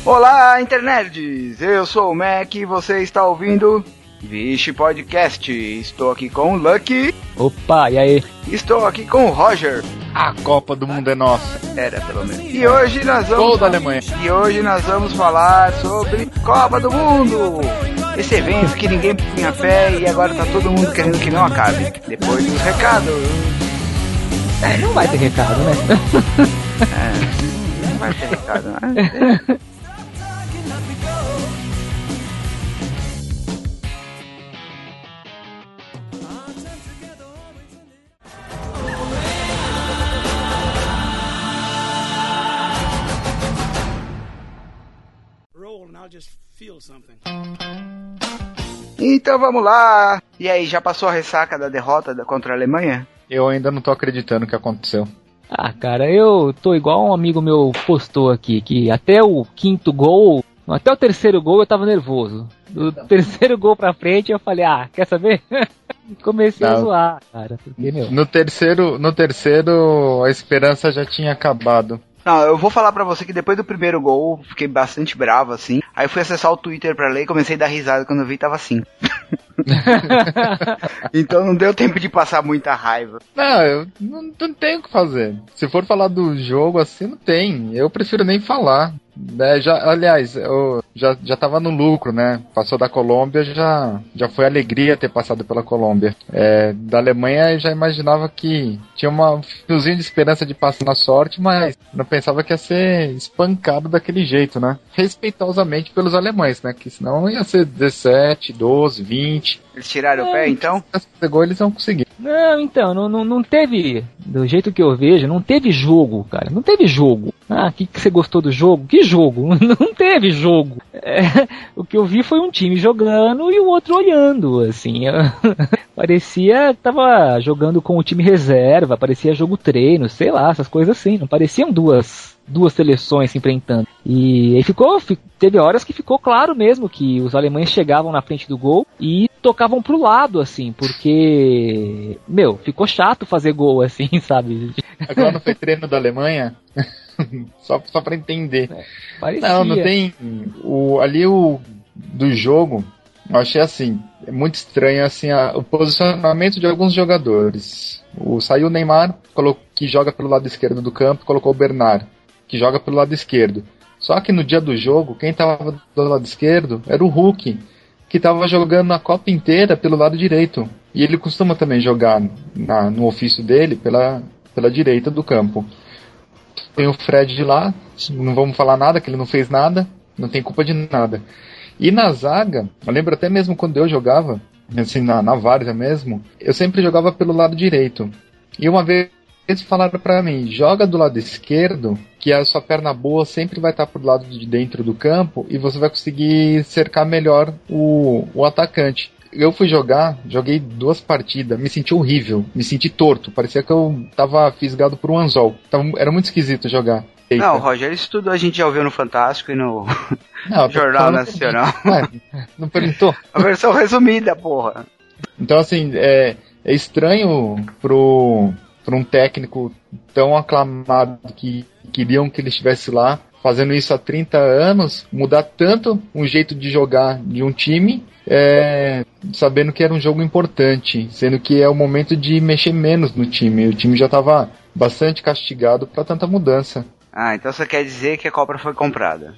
Olá, internerds! Eu sou o Mac e você está ouvindo Vixe Podcast. Estou aqui com o Lucky. Opa, e aí? Estou aqui com o Roger. A Copa do Mundo é nossa. Era, pelo menos. E hoje nós vamos... Gol da Alemanha. E hoje nós vamos falar sobre Copa do Mundo. Esse evento que ninguém punha fé e agora tá todo mundo querendo que não acabe. Depois dos recados. Não vai ter recado, né? Não vai ter recado, né? Então vamos lá. E aí, já passou a ressaca da derrota contra a Alemanha? Eu ainda não tô acreditando o que aconteceu. Ah, cara, eu tô igual um amigo meu postou aqui, que até o quinto gol, até o terceiro gol eu tava nervoso. Do terceiro gol pra frente eu falei, quer saber? Comecei a zoar, cara. Porque, meu... No terceiro a esperança já tinha acabado. Não, eu vou falar pra você que depois do primeiro gol, fiquei bastante bravo, assim. Aí eu fui acessar o Twitter pra ler e comecei a dar risada quando eu vi, tava assim. Então não deu tempo de passar muita raiva. Não, eu não tenho o que fazer. Se for falar do jogo assim, não tem. Eu prefiro nem falar. Aliás, eu já tava no lucro, né? Passou da Colômbia, já foi alegria ter passado pela Colômbia. Da Alemanha eu já imaginava que tinha um fiozinho de esperança de passar na sorte, mas não pensava que ia ser espancado daquele jeito, né? Respeitosamente pelos alemães, né? Que senão ia ser 17, 12, 20. Eles tiraram o pé, então? Se pegou, eles vão conseguir. Não, então, não teve, do jeito que eu vejo, não teve jogo, cara, não teve jogo. Que você gostou do jogo? Que jogo? Não teve jogo. O que eu vi foi um time jogando e o outro olhando, assim. Parecia que tava jogando com o time reserva, parecia jogo treino, sei lá, essas coisas assim. Não pareciam duas seleções se enfrentando. E aí teve horas que ficou claro mesmo que os alemães chegavam na frente do gol e tocavam pro lado, assim, porque, ficou chato fazer gol, assim, sabe? Agora não foi treino da Alemanha? só pra entender. Parecia. Não tem do jogo, eu achei assim, muito estranho assim, o posicionamento de alguns jogadores. Saiu o Neymar, que joga pelo lado esquerdo do campo, colocou o Bernard, que joga pelo lado esquerdo. Só que no dia do jogo, quem estava do lado esquerdo era o Hulk, que estava jogando a Copa inteira pelo lado direito. E ele costuma também jogar no ofício dele pela direita do campo. Tem o Fred de lá, não vamos falar nada, que ele não fez nada, não tem culpa de nada. E na zaga, eu lembro até mesmo quando eu jogava, assim, na várzea mesmo, eu sempre jogava pelo lado direito. E uma vez eles falaram pra mim, joga do lado esquerdo, que a sua perna boa sempre vai estar pro lado de dentro do campo e você vai conseguir cercar melhor o atacante. Eu fui joguei 2 partidas, me senti horrível, me senti torto, parecia que eu tava fisgado por um anzol. Era muito esquisito jogar. Eita. Não, Roger, isso tudo a gente já ouviu no Fantástico e no Jornal Nacional. Não perguntou? A versão resumida, porra. Então, assim, é estranho pra um técnico tão aclamado que queriam que ele estivesse lá, fazendo isso há 30 anos, mudar tanto um jeito de jogar de um time, sabendo que era um jogo importante, sendo que é o momento de mexer menos no time. O time já estava bastante castigado para tanta mudança. Então você quer dizer que a Copa foi comprada?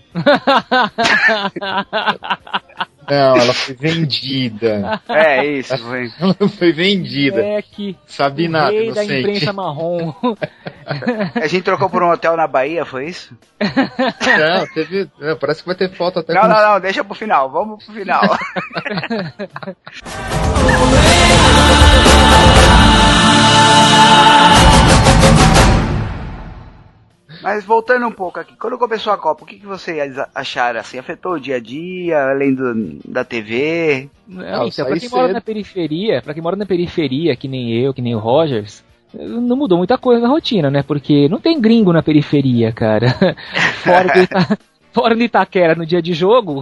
Não, ela foi vendida. Isso, foi. Ela foi vendida. Que sabe nada, rei da inocente. imprensa marrom. A gente trocou por um hotel na Bahia, foi isso? Não, parece que vai ter foto até. Não, deixa pro final, vamos pro final. Mas voltando um pouco aqui, quando começou a Copa, o que vocês acharam assim? Afetou o dia a dia, além da TV? Não, então, pra quem mora na periferia, que nem eu, que nem o Rogers, não mudou muita coisa na rotina, né? Porque não tem gringo na periferia, cara. Fora de Itaquera no dia de jogo,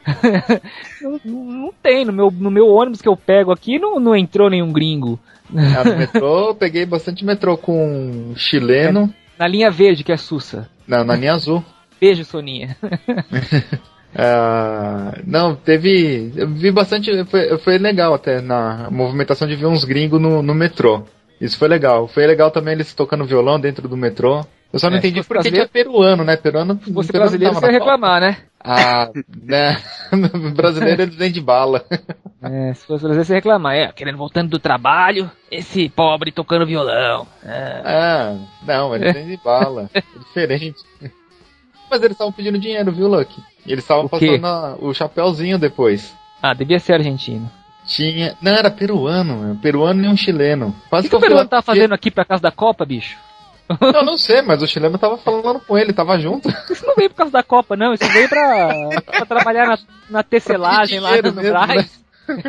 não tem. No meu ônibus que eu pego aqui, não entrou nenhum gringo. No metrô, eu peguei bastante metrô com chileno. Na linha verde, que é Sussa. Não, na linha azul. Beijo, Soninha. Não, teve. Eu vi bastante. Foi legal até na movimentação de ver uns gringos no metrô. Isso foi legal. Foi legal também eles tocando violão dentro do metrô. Eu só não entendi porque que é peruano, né? Se fosse brasileiro, você ia reclamar, né? Né? Brasileiro eles vêm de bala. Se fosse brasileiro, você ia reclamar. Querendo voltando do trabalho, esse pobre tocando violão. Não, eles vêm de bala. É diferente. Mas eles estavam pedindo dinheiro, viu, Lucky? E eles estavam passando o chapéuzinho depois. Devia ser argentino. Não, era peruano. Peruano e um chileno. O que o peruano tava fazendo aqui pra casa da Copa, bicho? Eu não sei, mas o chileno tava falando com ele, tava junto. Isso não veio por causa da Copa, não. Isso veio pra trabalhar na tecelagem lá no Brás.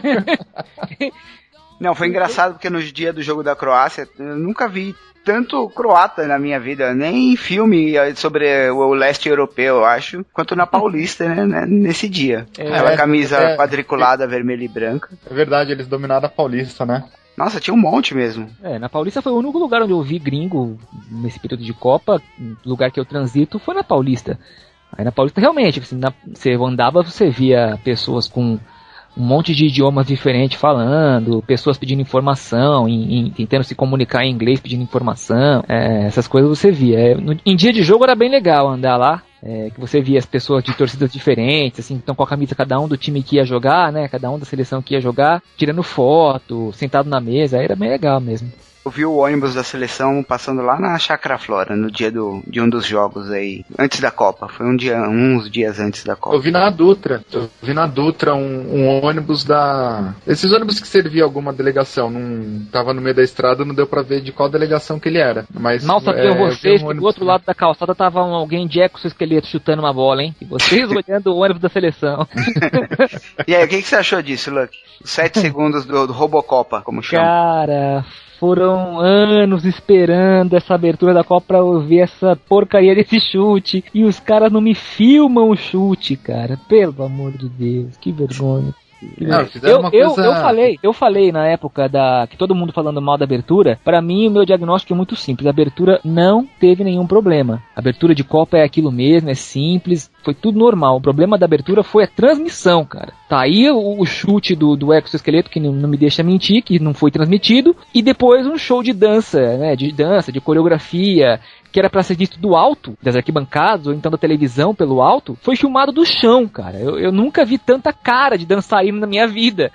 Né? Não, foi engraçado porque no dia do jogo da Croácia, eu nunca vi tanto croata na minha vida, nem em filme sobre o leste europeu, eu acho, quanto na Paulista, né, nesse dia. Aquela camisa quadriculada vermelha e branca. É verdade, eles dominaram a Paulista, né? Nossa, tinha um monte mesmo. Na Paulista foi o único lugar onde eu vi gringo nesse período de Copa. O lugar que eu transito foi na Paulista. Aí na Paulista realmente, assim, você andava, você via pessoas com um monte de idiomas diferentes falando, pessoas pedindo informação, tentando se comunicar em inglês, pedindo informação, essas coisas você via. Em dia de jogo era bem legal andar lá, que você via as pessoas de torcidas diferentes, assim, então com a camisa cada um do time que ia jogar, né, cada um da seleção que ia jogar, tirando foto, sentado na mesa, era bem legal mesmo. Eu vi o ônibus da seleção passando lá na Chácara Flora, no dia de um dos jogos aí, antes da Copa. Foi uns dias antes da Copa. Eu vi na Dutra um ônibus esses ônibus que servia alguma delegação, não tava no meio da estrada, não deu pra ver de qual delegação que ele era. Mas, mal sabiam vocês que do outro lado da calçada tava alguém de exoesqueleto chutando uma bola, hein? E vocês olhando o ônibus da seleção. E aí, o que você achou disso, Luck? 7 segundos do Robocopa, como chama? Cara, foram anos esperando essa abertura da Copa pra eu ver essa porcaria desse chute. E os caras não me filmam o chute, cara. Pelo amor de Deus, que vergonha. Não, eu falei na época que todo mundo falando mal da abertura. Pra mim o meu diagnóstico é muito simples. A abertura não teve nenhum problema. A abertura de Copa é aquilo mesmo, é simples, foi tudo normal. O problema da abertura foi a transmissão, cara. Tá aí o chute do exoesqueleto, que não me deixa mentir, que não foi transmitido, e depois um show de dança, né, de coreografia, que era pra ser visto do alto, das arquibancadas, ou então da televisão pelo alto, foi filmado do chão, cara. Eu nunca vi tanta cara de dançarino na minha vida.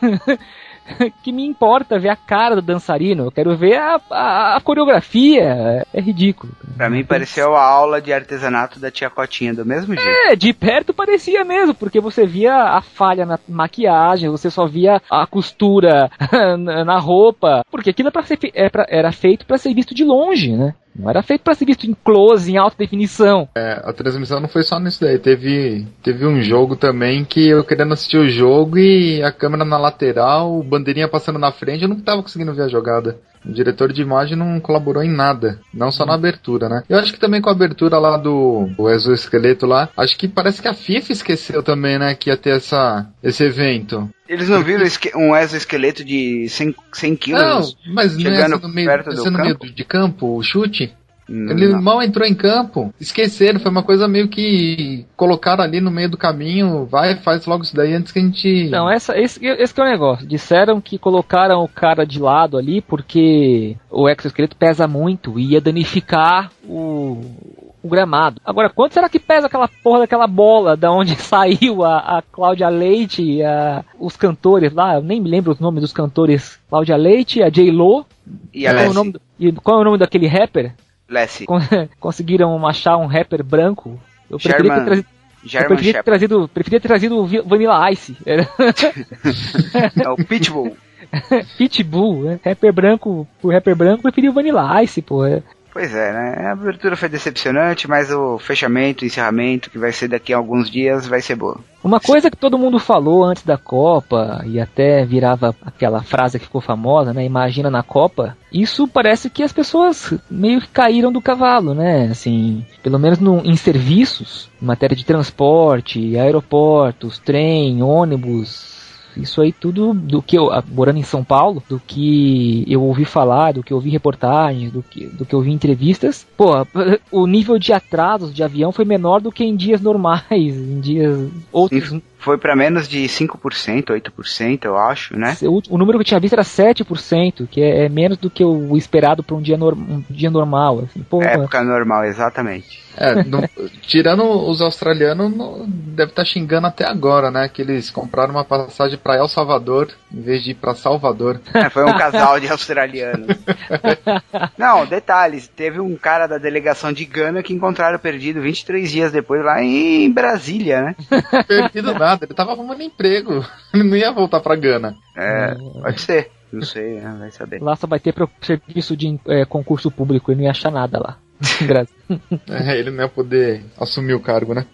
Que me importa ver a cara do dançarino? Eu quero ver a coreografia. É ridículo. Pra mim pareceu a aula de artesanato da tia Cotinha, do mesmo jeito. De perto parecia mesmo, porque você via a falha na maquiagem, você só via a costura na roupa, porque aquilo era feito pra ser visto de longe, né? Não era feito pra ser visto em close, em alta definição. A transmissão não foi só nisso daí. Teve um jogo também que eu querendo assistir o jogo e a câmera na lateral, bandeirinha passando na frente, eu não tava conseguindo ver a jogada. O diretor de imagem não colaborou em nada, não só na abertura, né? Eu acho que também com a abertura lá do exoesqueleto lá, acho que parece que a FIFA esqueceu também, né, que ia ter esse evento. Eles não viram um exoesqueleto de 100 quilos? Não, mas chegando no meio, perto do campo? No meio de campo, o chute? Ele mal entrou em campo. Esqueceram, foi uma coisa meio que colocaram ali no meio do caminho. Faz logo isso daí antes que a gente... Não, esse que é o negócio. Disseram que colocaram o cara de lado ali porque o exoesqueleto pesa muito e ia danificar o gramado. Agora, quanto será que pesa aquela porra daquela bola da onde saiu a Cláudia Leite e os cantores lá? Eu nem me lembro os nomes dos cantores. Cláudia Leite, a J-Lo. E a Lessie. Qual é o nome daquele rapper? Lessie. Conseguiram achar um rapper branco. Eu preferia ter trazido o Vanilla Ice. É o Pitbull. Pitbull, né? Rapper branco, preferia o Vanilla Ice, pô. Pois é, né? A abertura foi decepcionante, mas o fechamento, o encerramento, que vai ser daqui a alguns dias, vai ser boa. Uma coisa que todo mundo falou antes da Copa, e até virava aquela frase que ficou famosa, né? Imagina na Copa. Isso parece que as pessoas meio que caíram do cavalo, né? Assim, pelo menos em serviços, em matéria de transporte, aeroportos, trem, ônibus, Isso aí tudo do que eu, morando em São Paulo, do que eu ouvi falar, do que eu ouvi reportagens, do que eu vi em entrevistas, pô, o nível de atrasos de avião foi menor do que em dias normais, em dias outros. Sim, foi para menos de 5%, 8%, eu acho, né? O número que eu tinha visto era 7%, que é menos do que o esperado para um dia normal. Assim, porra. Época normal, exatamente. Tirando os australianos, deve estar xingando até agora, né? Que eles compraram uma passagem para El Salvador em vez de ir para Salvador. Foi um casal de australianos. Não, detalhes, teve um cara da delegação de Gana que encontraram perdido 23 dias depois lá em Brasília, né? Perdido nada, ele tava arrumando emprego. Ele não ia voltar pra Gana. Pode ser. Não sei, vai saber. Lá só vai ter serviço de concurso público e não ia achar nada lá. Ele não ia poder assumir o cargo, né?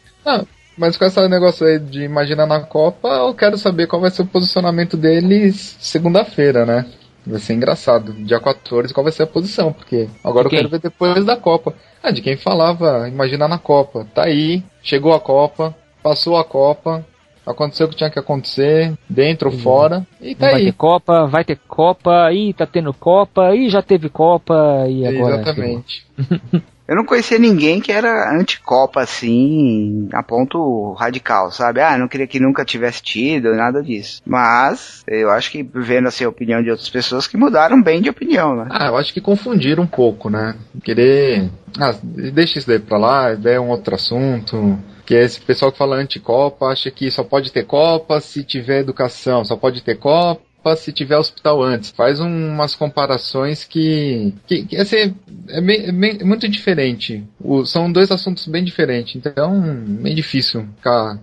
Mas com esse negócio aí de imaginar na Copa, eu quero saber qual vai ser o posicionamento deles segunda-feira, né? Vai ser engraçado. Dia 14, qual vai ser a posição? Porque agora eu quero ver depois da Copa. De quem falava imaginar na Copa. Tá aí, chegou a Copa, passou a Copa, aconteceu o que tinha que acontecer, dentro ou fora, e tá aí. Vai ter Copa, tá tendo Copa, já teve Copa, e agora... Exatamente. Eu não conhecia ninguém que era anti-Copa, assim, a ponto radical, sabe? Não queria que nunca tivesse tido, nada disso. Mas, eu acho que, vendo assim, a opinião de outras pessoas, que mudaram bem de opinião, né? Eu acho que confundiram um pouco, né? Querer... deixa isso daí pra lá, é um outro assunto... Que esse pessoal que fala anti-Copa acha que só pode ter Copa se tiver educação, só pode ter Copa se tiver hospital antes. Faz umas comparações que assim, é muito diferente. São dois assuntos bem diferentes, então é bem difícil ficar...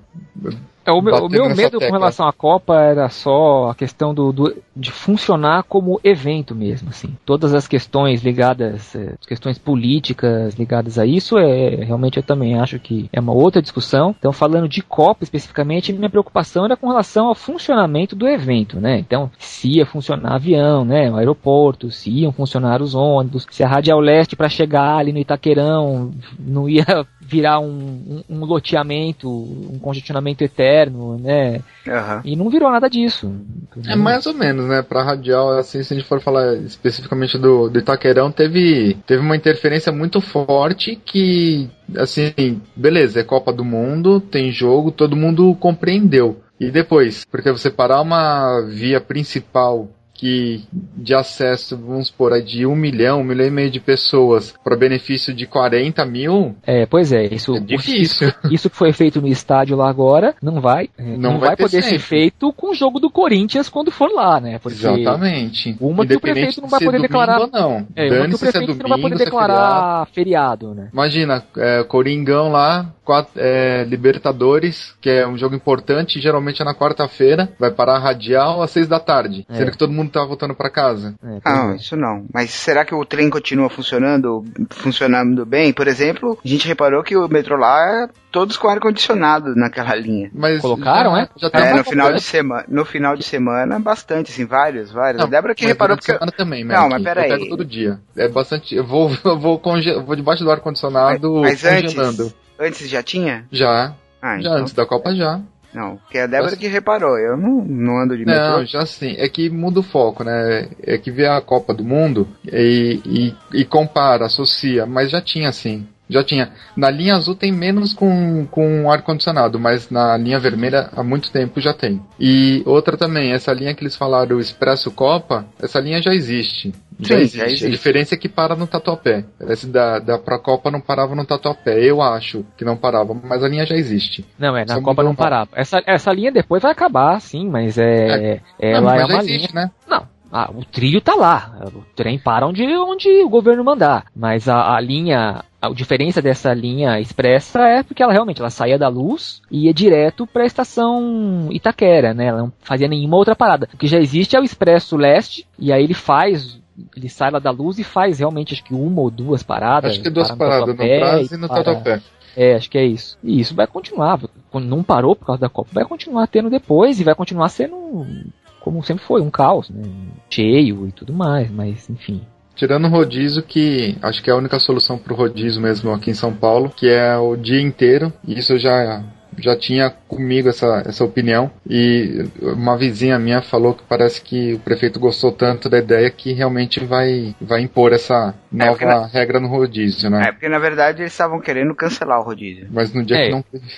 O meu medo com relação à Copa era só a questão de funcionar como evento mesmo, assim. Todas as questões ligadas, questões políticas ligadas a isso, realmente eu também acho que é uma outra discussão. Então, falando de Copa especificamente, minha preocupação era com relação ao funcionamento do evento, né? Então, se ia funcionar avião, né? O aeroporto, se iam funcionar os ônibus, se a Radial Leste para chegar ali no Itaquerão não ia virar um loteamento, um congestionamento eterno, né? Uhum. E não virou nada disso. É mais ou menos, né? Pra Radial, assim, se a gente for falar especificamente do Itaquerão, teve uma interferência muito forte que, assim, beleza, é Copa do Mundo, tem jogo, todo mundo compreendeu. E depois, porque você parar uma via principal de acesso, vamos supor, de 1 milhão, 1,5 milhão de pessoas para benefício de 40 mil... Pois é, isso é difícil. Isso que foi feito no estádio lá agora, não vai poder ser feito com o jogo do Corinthians quando for lá, né? Porque exatamente. Uma que o prefeito não vai poder declarar... Não. Uma que o prefeito não vai poder declarar feriado, né? Imagina, Coringão lá, Libertadores, que é um jogo importante, geralmente é na quarta-feira, vai parar a Radial às 6 da tarde, sendo que todo mundo tá voltando pra casa. Isso não. Mas será que o trem continua funcionando bem? Por exemplo, a gente reparou que o metrô lá é todos com ar-condicionado naquela linha. Mas colocaram, já tá no final de semana, bastante, assim, vários. Não, a Débora que reparou porque... semana também, não, mas peraí. Eu pego todo dia. É bastante... Eu vou debaixo do ar-condicionado mas congelando. Antes já tinha? Já. Então. Antes da Copa já. Não, porque é a Débora que reparou, eu não ando de metrô. Não, já sim, é que muda o foco, né? É que vê a Copa do Mundo e compara, associa, mas já tinha assim. Já tinha. Na linha azul tem menos com ar-condicionado, mas na linha vermelha há muito tempo já tem. E outra também, essa linha que eles falaram, o Expresso Copa, essa linha já existe. Já existe. A diferença é que para no Tatuapé. Essa da Procopa não parava no Tatuapé. Eu acho que não parava, mas a linha já existe. Não, na Copa não parava. Essa linha depois vai acabar, sim, mas ela é uma existe, linha... né? Não. O trilho tá lá. O trem para onde o governo mandar. Mas a linha... A diferença dessa linha expressa é porque ela realmente saía da Luz e ia direto para a estação Itaquera, né? Ela não fazia nenhuma outra parada. O que já existe é o Expresso Leste, e aí ele sai lá da Luz e faz realmente, acho que 1 ou 2 paradas. Acho que 2 paradas, no Brás e no Tatuapé. Acho que é isso. E isso vai continuar. Quando não parou por causa da Copa, vai continuar tendo depois e vai continuar sendo, como sempre foi, um caos, né? Cheio e tudo mais, mas enfim... Tirando o rodízio, que acho que é a única solução pro rodízio mesmo aqui em São Paulo, que é o dia inteiro. Isso eu já já tinha comigo essa opinião, e uma vizinha minha falou que parece que o prefeito gostou tanto da ideia que realmente vai impor essa nova regra no rodízio, né? Porque na verdade eles estavam querendo cancelar o rodízio. Mas no dia que não teve...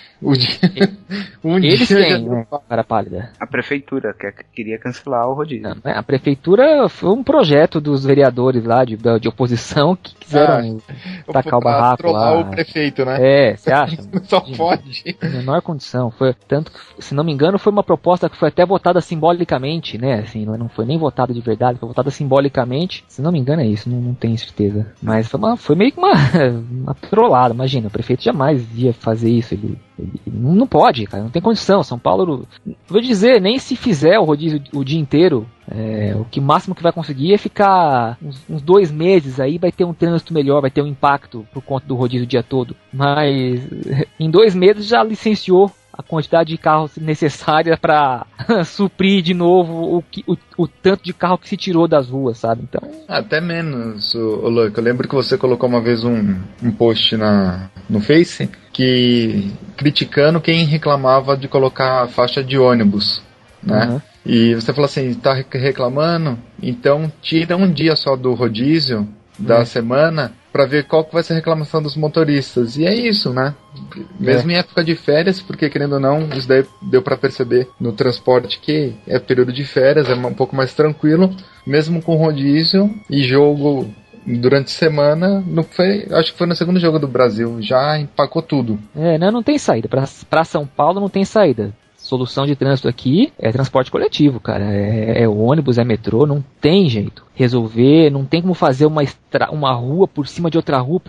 Eles têm, cara pálida. A prefeitura queria cancelar o rodízio. Não, a prefeitura foi um projeto dos vereadores lá de oposição que quiseram tacar o barraco lá. O prefeito, né? Você acha? Só pode. Menor condição. Foi, tanto que, se não me engano, foi uma proposta que foi até votada simbolicamente, né? Assim, não foi nem votada de verdade, foi votada simbolicamente. Se não me engano é isso, não tenho certeza. Mas foi meio que uma trollada, imagina. O prefeito jamais ia fazer isso. Ele não pode, cara, não tem condição. São Paulo, vou dizer, nem se fizer o rodízio o dia inteiro, o máximo que vai conseguir é ficar uns 2 meses aí, vai ter um trânsito melhor, vai ter um impacto por conta do rodízio o dia todo. Mas em 2 meses já licenciou a quantidade de carros necessária para suprir de novo o tanto de carro que se tirou das ruas, sabe? Então... Até menos, Luke. Eu lembro que você colocou uma vez um post no Face criticando quem reclamava de colocar faixa de ônibus, né? Uhum. E você falou assim, tá reclamando? Então tira um dia só do rodízio da semana para ver qual que vai ser a reclamação dos motoristas. E é isso, né? Mesmo em época de férias, porque querendo ou não, isso daí deu para perceber no transporte que é período de férias, é um pouco mais tranquilo, mesmo com rodízio e jogo durante a semana, acho que foi no segundo jogo do Brasil, já empacou tudo. Não tem saída, para São Paulo não tem saída. Solução de trânsito aqui é transporte coletivo, cara. É ônibus, é metrô, não tem jeito. Resolver, não tem como fazer uma rua por cima de outra rua,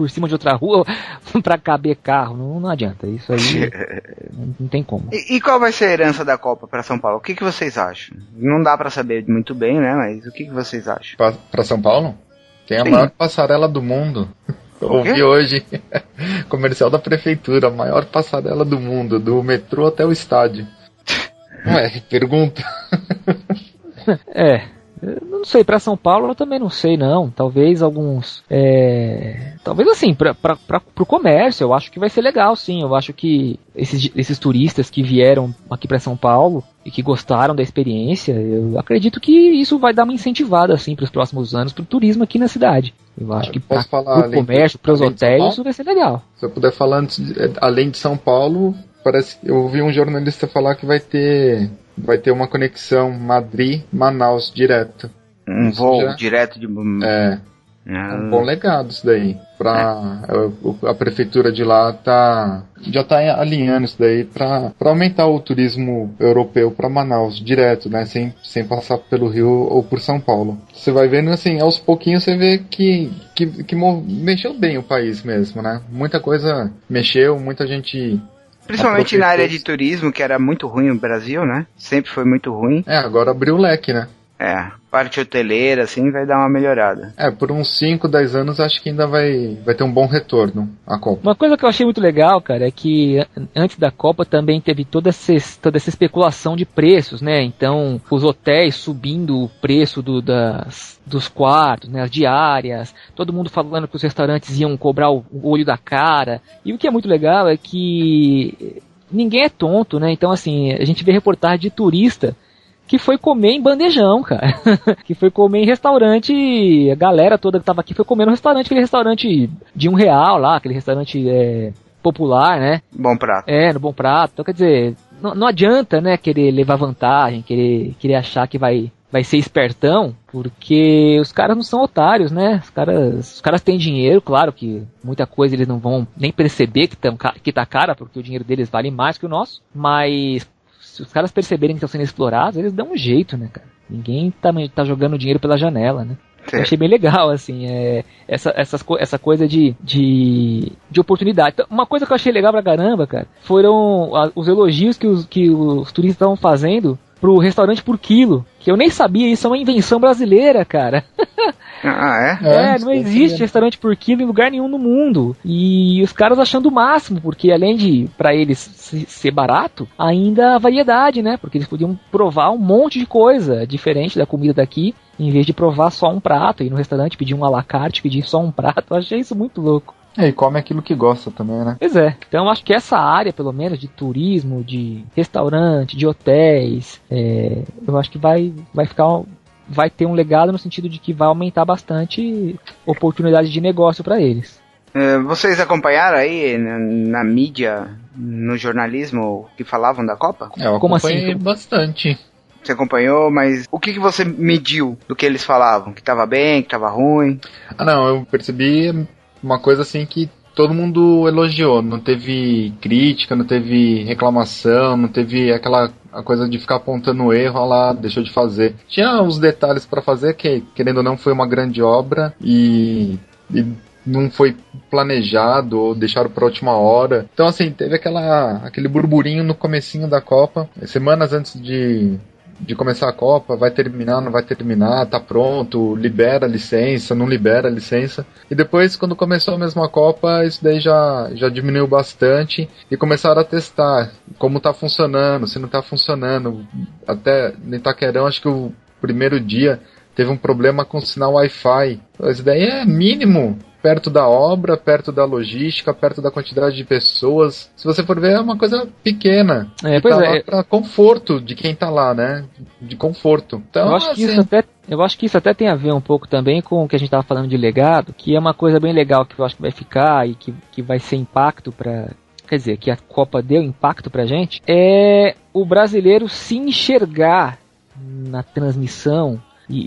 pra caber carro. Não adianta. Isso aí não tem como. E qual vai ser a herança da Copa pra São Paulo? O que vocês acham? Não dá pra saber muito bem, né? Mas o que vocês acham? Pra São Paulo? Tem a maior passarela do mundo. Ouvi hoje, comercial da prefeitura, a maior passarela do mundo, do metrô até o estádio. Pergunta. Não sei, pra São Paulo eu também não sei, não. Talvez alguns... Talvez assim, pro comércio, eu acho que vai ser legal, sim. Eu acho que esses turistas que vieram aqui pra São Paulo e que gostaram da experiência, eu acredito que isso vai dar uma incentivada, assim, pros próximos anos, pro turismo aqui na cidade. Eu acho que pro comércio, pros hotéis, isso vai ser legal. Se eu puder falar antes, além de São Paulo, eu ouvi um jornalista falar que vai ter uma conexão Madrid-Manaus direto. Um voo direto de... um bom legado isso daí. A prefeitura de lá já tá alinhando isso daí para aumentar o turismo europeu para Manaus direto, né? Sem passar pelo Rio ou por São Paulo. Você vai vendo assim, aos pouquinhos você vê que mexeu bem o país mesmo, né? Muita coisa mexeu, muita gente... Principalmente na área de turismo, que era muito ruim no Brasil, né? Sempre foi muito ruim. Agora abriu o leque, né? Parte hoteleira, assim, vai dar uma melhorada. Por uns 5, 10 anos, acho que ainda vai ter um bom retorno a Copa. Uma coisa que eu achei muito legal, cara, é que antes da Copa também teve toda essa especulação de preços, né? Então, os hotéis subindo o preço dos quartos, né, as diárias, todo mundo falando que os restaurantes iam cobrar o olho da cara. E o que é muito legal é que ninguém é tonto, né? Então, assim, a gente vê reportagem de turista que foi comer em bandejão, cara. Que foi comer em restaurante, a galera toda que tava aqui foi comer no restaurante, aquele restaurante de R$1 lá, aquele restaurante popular, né? Bom Prato. No Bom Prato. Então, quer dizer, não adianta, né, querer levar vantagem, querer achar que vai ser espertão, porque os caras não são otários, né? Os caras têm dinheiro, claro que muita coisa eles não vão nem perceber que tá cara, porque o dinheiro deles vale mais que o nosso, mas se os caras perceberem que estão sendo explorados, eles dão um jeito, né, cara? Ninguém tá jogando dinheiro pela janela, né? Eu achei bem legal, assim, essa coisa de oportunidade. Então, uma coisa que eu achei legal pra caramba, cara, foram os elogios que os turistas estavam fazendo pro restaurante por quilo, que eu nem sabia, isso é uma invenção brasileira, cara. Não existe restaurante por quilo em lugar nenhum no mundo. E os caras achando o máximo, porque além de, pra eles ser barato, ainda a variedade, né? Porque eles podiam provar um monte de coisa diferente da comida daqui, em vez de provar só um prato, ir no restaurante pedir um à la carte, pedir só um prato. Eu achei isso muito louco. E come aquilo que gosta também, né? Pois é. Então acho que essa área, pelo menos, de turismo, de restaurante, de hotéis, eu acho que vai ter um legado no sentido de que vai aumentar bastante oportunidade de negócio para eles. Vocês acompanharam aí na mídia, no jornalismo, que falavam da Copa? Eu acompanhei bastante. Você acompanhou, mas o que você mediu do que eles falavam? Que tava bem, que tava ruim? Não, eu percebi uma coisa assim que todo mundo elogiou. Não teve crítica, não teve reclamação, não teve aquela coisa de ficar apontando o erro, lá, deixou de fazer. Tinha uns detalhes para fazer que, querendo ou não, foi uma grande obra e não foi planejado ou deixaram para a última hora. Então, assim, teve aquele burburinho no comecinho da Copa, semanas antes de começar a Copa, vai terminar, não vai terminar, tá pronto, libera a licença, não libera a licença. E depois, quando começou a mesma Copa, isso daí já diminuiu bastante e começaram a testar como tá funcionando, se não tá funcionando. Até no Itaquerão, acho que o primeiro dia teve um problema com o sinal Wi-Fi. Isso daí é mínimo, perto da obra, perto da logística, perto da quantidade de pessoas. Se você for ver, é uma coisa pequena. Pois tá lá para conforto de quem tá lá, né? De conforto. Então, eu acho que isso até tem a ver um pouco também com o que a gente estava falando de legado, que é uma coisa bem legal que eu acho que vai ficar e que vai ser impacto para... Quer dizer, que a Copa deu impacto pra gente, é o brasileiro se enxergar na transmissão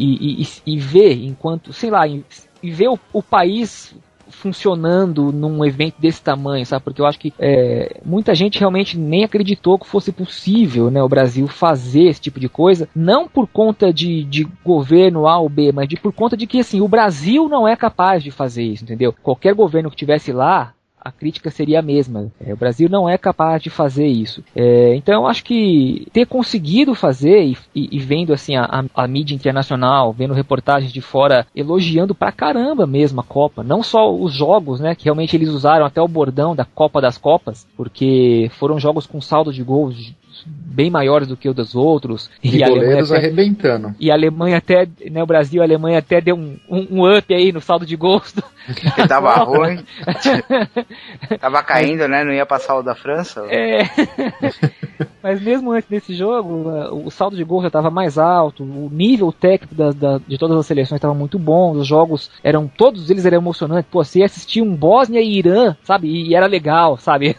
e ver enquanto, sei lá, e ver o país funcionando num evento desse tamanho, sabe? Porque eu acho que muita gente realmente nem acreditou que fosse possível, né, o Brasil fazer esse tipo de coisa, não por conta de governo A ou B, mas por conta de que, assim, o Brasil não é capaz de fazer isso, entendeu? Qualquer governo que tivesse lá, a crítica seria a mesma. O Brasil não é capaz de fazer isso. Então eu acho que ter conseguido fazer e vendo assim a mídia internacional, vendo reportagens de fora elogiando pra caramba mesmo a Copa, não só os jogos, né, que realmente eles usaram até o bordão da Copa das Copas, porque foram jogos com saldo de gols bem maiores do que o dos outros. E goleiros arrebentando. E a Alemanha até, né, o Brasil e a Alemanha até deu um up aí no saldo de gols. Que tava ruim. Tava caindo, né? Não ia passar o da França. Mas mesmo antes desse jogo, o saldo de gols já estava mais alto, o nível técnico de todas as seleções estava muito bom, os jogos todos eles eram emocionantes. Pô, você assistia um Bósnia e Irã, sabe? E era legal, sabe?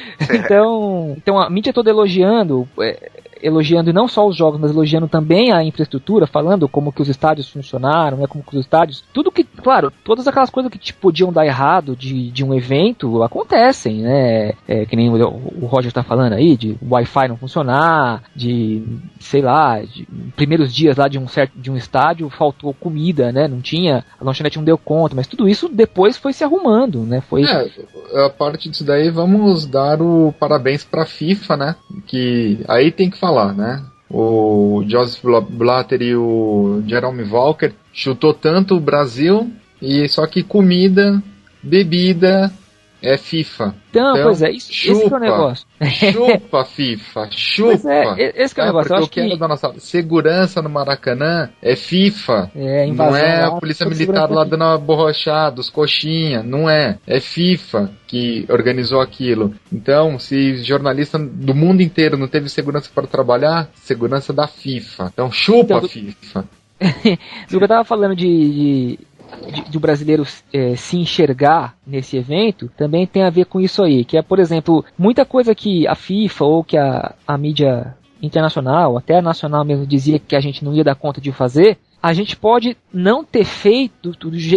Então a mídia toda elogiando e não só os jogos, mas elogiando também a infraestrutura, falando como que os estádios funcionaram, né, como que os estádios, tudo que, claro, todas aquelas coisas que podiam dar errado de um evento acontecem, né, que nem o Roger tá falando aí, de Wi-Fi não funcionar, de, sei lá, de primeiros dias lá de um estádio faltou comida, né, não tinha, a lanchonete não deu conta, mas tudo isso depois foi se arrumando, né, a parte disso daí, vamos dar o parabéns pra FIFA, né, que aí tem que falar, né? O Joseph Blatter e o Jerome Walker chutou tanto o Brasil, e só que comida, bebida é FIFA. Então, pois é, esse que é o negócio. Chupa, FIFA, chupa. Esse que é o negócio. Eu acho que da nossa segurança no Maracanã é FIFA. Não é a polícia militar lá dando uma borrachada, os coxinha, não é. É FIFA que organizou aquilo. Então, se jornalista do mundo inteiro não teve segurança para trabalhar, segurança da FIFA. Então, chupa, FIFA. Do que eu tava falando de o brasileiro se enxergar nesse evento, também tem a ver com isso aí, que é, por exemplo, muita coisa que a FIFA ou que a mídia internacional, até a nacional mesmo, dizia que a gente não ia dar conta de fazer, a gente pode não ter feito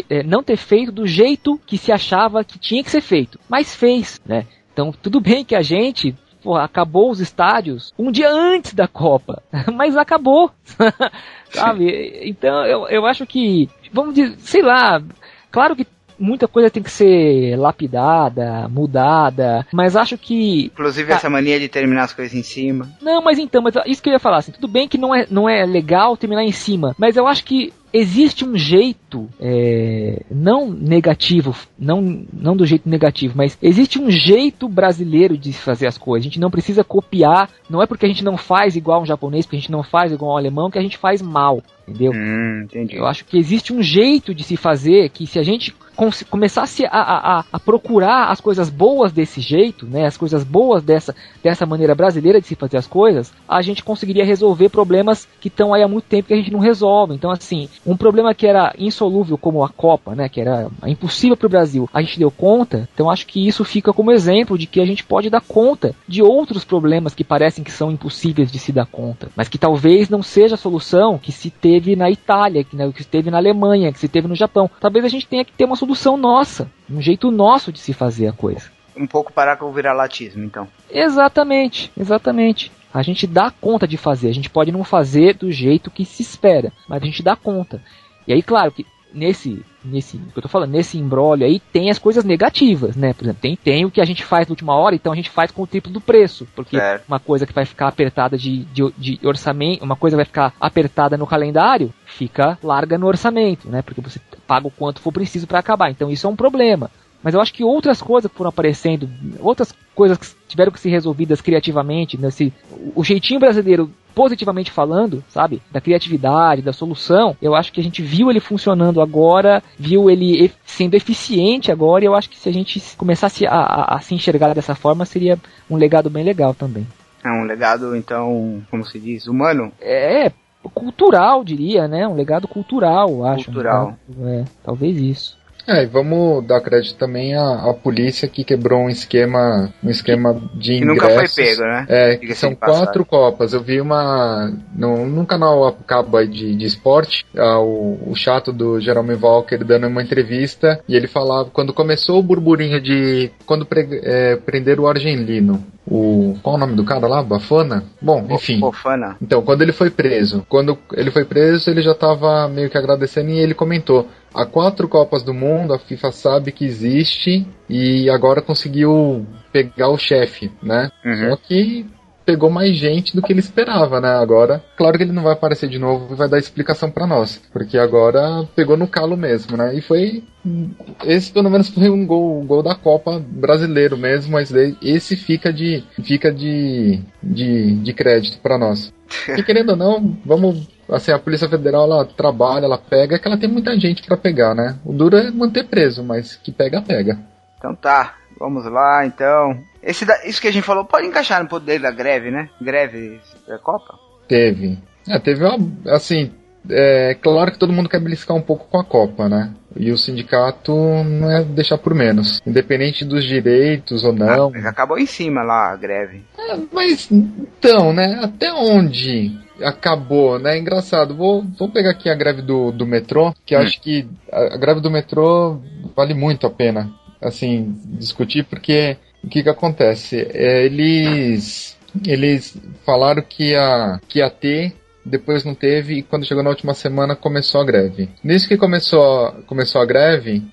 do jeito que se achava que tinha que ser feito, mas fez, né? Então, tudo bem que a gente acabou os estádios um dia antes da Copa, mas acabou, sabe? Então eu acho que, vamos dizer, sei lá, claro que muita coisa tem que ser lapidada, mudada, mas acho que... Inclusive essa mania de terminar as coisas em cima. Não, mas isso que eu ia falar, assim, tudo bem que não é legal terminar em cima, mas eu acho que existe um jeito, não negativo, não do jeito negativo, mas existe um jeito brasileiro de fazer as coisas. A gente não precisa copiar, não é porque a gente não faz igual um japonês, porque a gente não faz igual um alemão, que a gente faz mal, entendeu? Entendi. Eu acho que existe um jeito de se fazer que se a gente começasse a procurar as coisas boas desse jeito, né, as coisas boas dessa maneira brasileira de se fazer as coisas, a gente conseguiria resolver problemas que estão aí há muito tempo que a gente não resolve. Então, assim, um problema que era insolúvel como a Copa, né, que era impossível para o Brasil, a gente deu conta. Então, acho que isso fica como exemplo de que a gente pode dar conta de outros problemas que parecem que são impossíveis de se dar conta, mas que talvez não seja a solução que se teve na Itália, que se teve na Alemanha, que se teve no Japão. Talvez a gente tenha que ter uma solução nossa, um jeito nosso de se fazer a coisa. Um pouco parar com o viralatismo, então. Exatamente. A gente dá conta de fazer, a gente pode não fazer do jeito que se espera, mas a gente dá conta. E aí, claro que nesse que eu tô falando, nesse imbróglio aí tem as coisas negativas, né? Por exemplo, tem o que a gente faz na última hora, então a gente faz com o triplo do preço, porque uma coisa que vai ficar apertada de orçamento, uma coisa vai ficar apertada no calendário, fica larga no orçamento, né? Porque você paga o quanto for preciso para acabar. Então isso é um problema. Mas eu acho que outras coisas que foram aparecendo, outras coisas que tiveram que ser resolvidas criativamente, o jeitinho brasileiro, positivamente falando, sabe, da criatividade, da solução, eu acho que a gente viu ele funcionando agora, viu ele sendo eficiente agora, e eu acho que se a gente começasse a se enxergar dessa forma, seria um legado bem legal também. É um legado, então, como se diz, humano? Cultural, diria, né, um legado cultural, eu acho. Cultural. Talvez isso. E vamos dar crédito também à polícia que quebrou um esquema de ingressos. Que nunca foi pego, né? Que são 4 Copas. Eu vi num canal a cabo aí de esporte, o chato do Jerome Walker dando uma entrevista, e ele falava, quando começou o burburinho de quando prenderam o argelino, qual o nome do cara lá? Bafana? Bom, enfim. Bafana. Então, quando ele foi preso, ele já estava meio que agradecendo, e ele comentou: há 4 Copas do Mundo, a FIFA sabe que existe e agora conseguiu pegar o chefe, né? Uhum. Só que pegou mais gente do que ele esperava, né? Agora, claro que ele não vai aparecer de novo e vai dar explicação pra nós, porque agora pegou no calo mesmo, né? E esse pelo menos foi um gol da Copa brasileiro mesmo, mas esse fica de crédito pra nós. E querendo ou não, assim, a Polícia Federal, ela trabalha, ela pega, que ela tem muita gente pra pegar, né? O duro é manter preso, mas que pega. Então tá, vamos lá, então. Isso que a gente falou pode encaixar no poder da greve, né? Greve da Copa? Teve assim, claro que todo mundo quer beliscar um pouco com a Copa, né? E o sindicato não é deixar por menos, independente dos direitos ou não. Acabou em cima lá a greve. Mas então, né? Até onde acabou, né? Engraçado. Vou pegar aqui a greve do metrô, que acho que a greve do metrô vale muito a pena, assim, discutir, porque o que acontece? Eles falaram que ia ter, depois não teve, e quando chegou na última semana começou a greve. Nisso que começou a greve,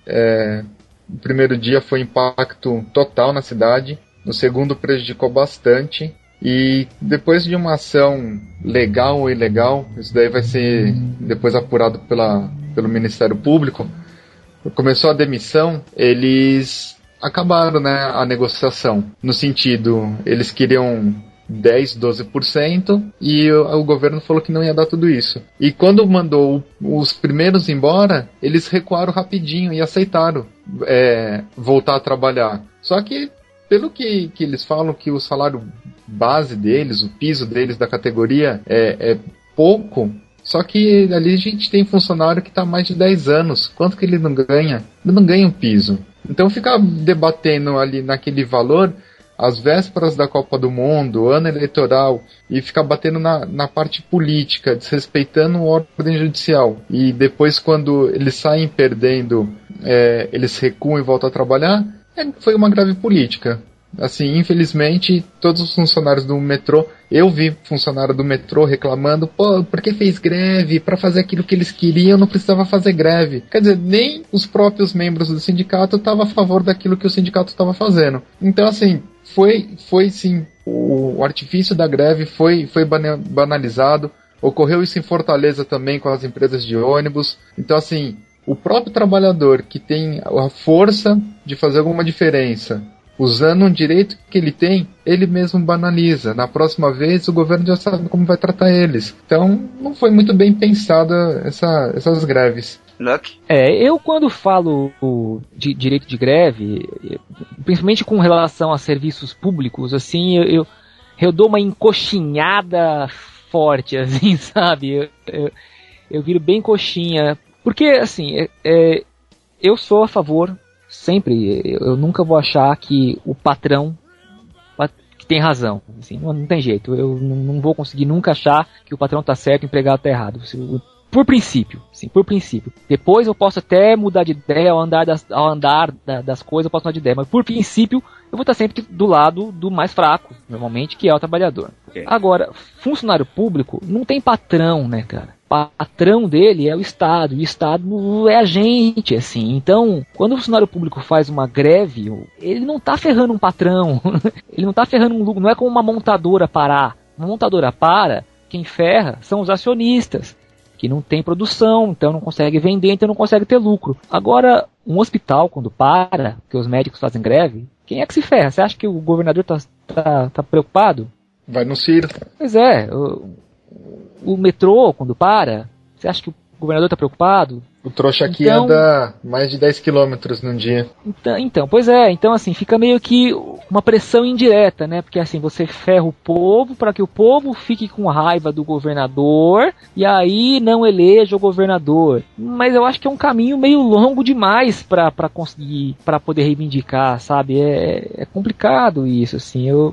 o primeiro dia foi impacto total na cidade, no segundo prejudicou bastante, e depois de uma ação legal ou ilegal, isso daí vai ser depois apurado pelo Ministério Público, começou a demissão, eles acabaram, né, a negociação, no sentido, eles queriam 10, 12%, e o governo falou que não ia dar tudo isso. E quando mandou os primeiros embora, eles recuaram rapidinho e aceitaram voltar a trabalhar. Só que, pelo que eles falam, que o salário base deles, o piso deles da categoria é pouco, só que ali a gente tem funcionário que está há mais de 10 anos. Quanto que ele não ganha? Ele não ganha um piso. Então ficar debatendo ali naquele valor, às vésperas da Copa do Mundo, ano eleitoral, e ficar batendo na parte política, desrespeitando a ordem judicial, e depois quando eles saem perdendo, eles recuam e voltam a trabalhar, foi uma greve política. Assim, infelizmente, todos os funcionários do metrô, eu vi funcionário do metrô reclamando, por que fez greve? Para fazer aquilo que eles queriam, não precisava fazer greve. Quer dizer, nem os próprios membros do sindicato estavam a favor daquilo que o sindicato estava fazendo. Então, assim, foi sim, o artifício da greve foi banalizado. Ocorreu isso em Fortaleza também com as empresas de ônibus. Então, assim, o próprio trabalhador que tem a força de fazer alguma diferença, usando um direito que ele tem, ele mesmo banaliza. Na próxima vez, o governo já sabe como vai tratar eles. Então, não foi muito bem pensada essas greves. Luck? Eu quando falo de direito de greve, principalmente com relação a serviços públicos, assim, eu dou uma encoxinhada forte, assim, sabe? Eu viro bem coxinha. Porque, assim, eu sou a favor, sempre, eu nunca vou achar que o patrão que tem razão. Assim, não tem jeito. Eu não vou conseguir nunca achar que o patrão tá certo e o empregado tá errado. Por princípio, sim, por princípio. Depois eu posso até mudar de ideia ao andar das coisas, eu posso mudar de ideia. Mas por princípio, eu vou estar sempre do lado do mais fraco, normalmente, que é o trabalhador. Okay. Agora, funcionário público não tem patrão, né, cara? Patrão dele é o Estado, e o Estado é a gente, assim. Então, quando o funcionário público faz uma greve, ele não tá ferrando um patrão, ele não tá ferrando um lucro, não é como uma montadora parar. Uma montadora para, quem ferra são os acionistas, que não tem produção, então não consegue vender, então não consegue ter lucro. Agora, um hospital, quando para, porque os médicos fazem greve, quem é que se ferra? Você acha que o governador tá preocupado? Vai no Ciro. Pois é, o metrô, quando para, você acha que o governador está preocupado? O trouxa aqui anda mais de 10 quilômetros num dia. Então, pois é, então assim, fica meio que uma pressão indireta, né? Porque assim, você ferra o povo para que o povo fique com raiva do governador e aí não eleja o governador. Mas eu acho que é um caminho meio longo demais para conseguir, para poder reivindicar, sabe? É complicado isso, assim, eu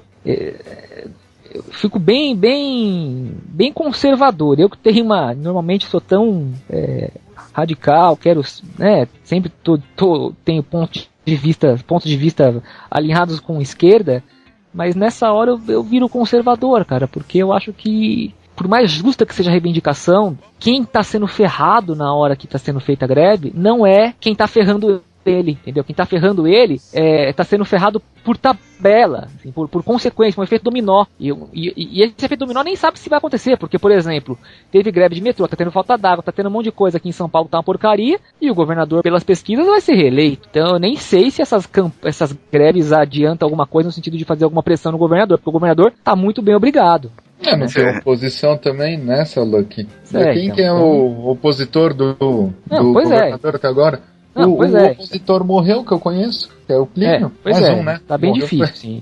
fico bem conservador. Eu que normalmente sou tão radical, quero, né, sempre tenho pontos de vista alinhados com a esquerda, mas nessa hora eu viro conservador, cara, porque eu acho que, por mais justa que seja a reivindicação, quem está sendo ferrado na hora que está sendo feita a greve não é quem está ferrando ele, entendeu? Quem tá ferrando ele tá sendo ferrado por tabela, assim, por consequência, um efeito dominó. E esse efeito dominó nem sabe se vai acontecer, porque, por exemplo, teve greve de metrô, tá tendo falta d'água, tá tendo um monte de coisa aqui em São Paulo que tá uma porcaria, e o governador, pelas pesquisas, vai ser reeleito. Então eu nem sei se essas greves adiantam alguma coisa no sentido de fazer alguma pressão no governador, porque o governador tá muito bem obrigado. Não tem oposição também nessa, Lucky. Quem que é o opositor do governador até agora? Não, o opositor morreu, que eu conheço, que é o Plínio. Né? Tá bem difícil, sim.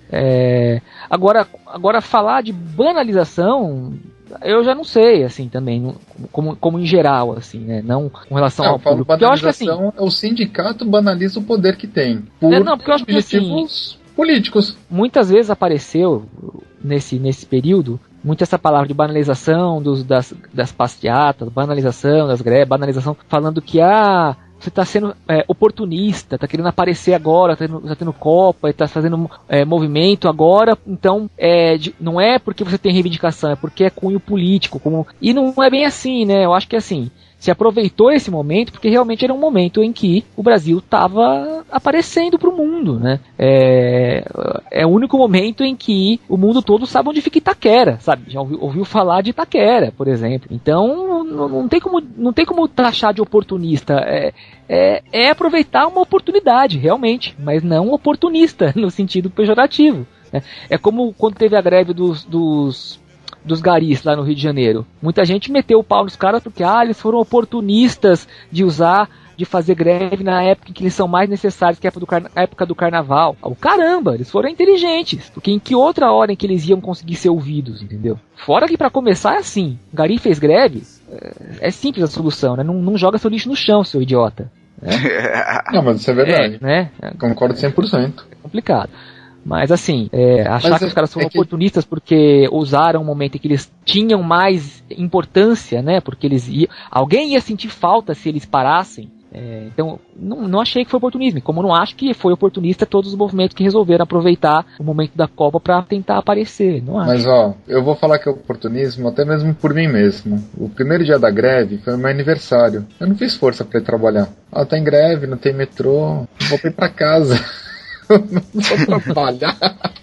Agora, falar de banalização, eu já não sei, assim, também, como em geral, assim, né? Não com relação ao público. Porque eu acho que, assim, o sindicato banaliza o poder que tem. Porque eu acho que, objetivos políticos. Muitas vezes apareceu, nesse período, muito essa palavra de banalização das passeatas, banalização das greves, banalização, falando que, você está sendo oportunista, está querendo aparecer agora, está tendo Copa, está fazendo movimento agora, então não é porque você tem reivindicação, é porque é cunho político. E não é bem assim, né? Eu acho que assim, se aproveitou esse momento porque realmente era um momento em que o Brasil estava aparecendo para o mundo, né? É o único momento em que o mundo todo sabe onde fica Itaquera, sabe? Já ouviu falar de Itaquera, por exemplo. Então não tem como taxar de oportunista. É aproveitar uma oportunidade, realmente, mas não oportunista no sentido pejorativo, né? É como quando teve a greve dos garis lá no Rio de Janeiro. Muita gente meteu o pau nos caras porque eles foram oportunistas de fazer greve na época em que eles são mais necessários, que é a época do carnaval. Caramba, eles foram inteligentes, porque em que outra hora em que eles iam conseguir ser ouvidos, entendeu? Fora que, pra começar, é assim, o gari fez greve, é simples a solução, né? Não joga seu lixo no chão, seu idiota. Não, mas isso é verdade. Né? Concordo 100%. É complicado. Mas assim, achar que os caras foram oportunistas porque usaram um momento em que eles tinham mais importância, né? Porque alguém ia sentir falta se eles parassem. Então, não achei que foi oportunismo. Como não acho que foi oportunista todos os movimentos que resolveram aproveitar o momento da Copa para tentar aparecer. Não acho. Mas eu vou falar que é oportunismo até mesmo por mim mesmo. O primeiro dia da greve foi o meu aniversário. Eu não fiz força para ir trabalhar. Tá em greve, não tem metrô, voltei para casa. Não vou trabalhar.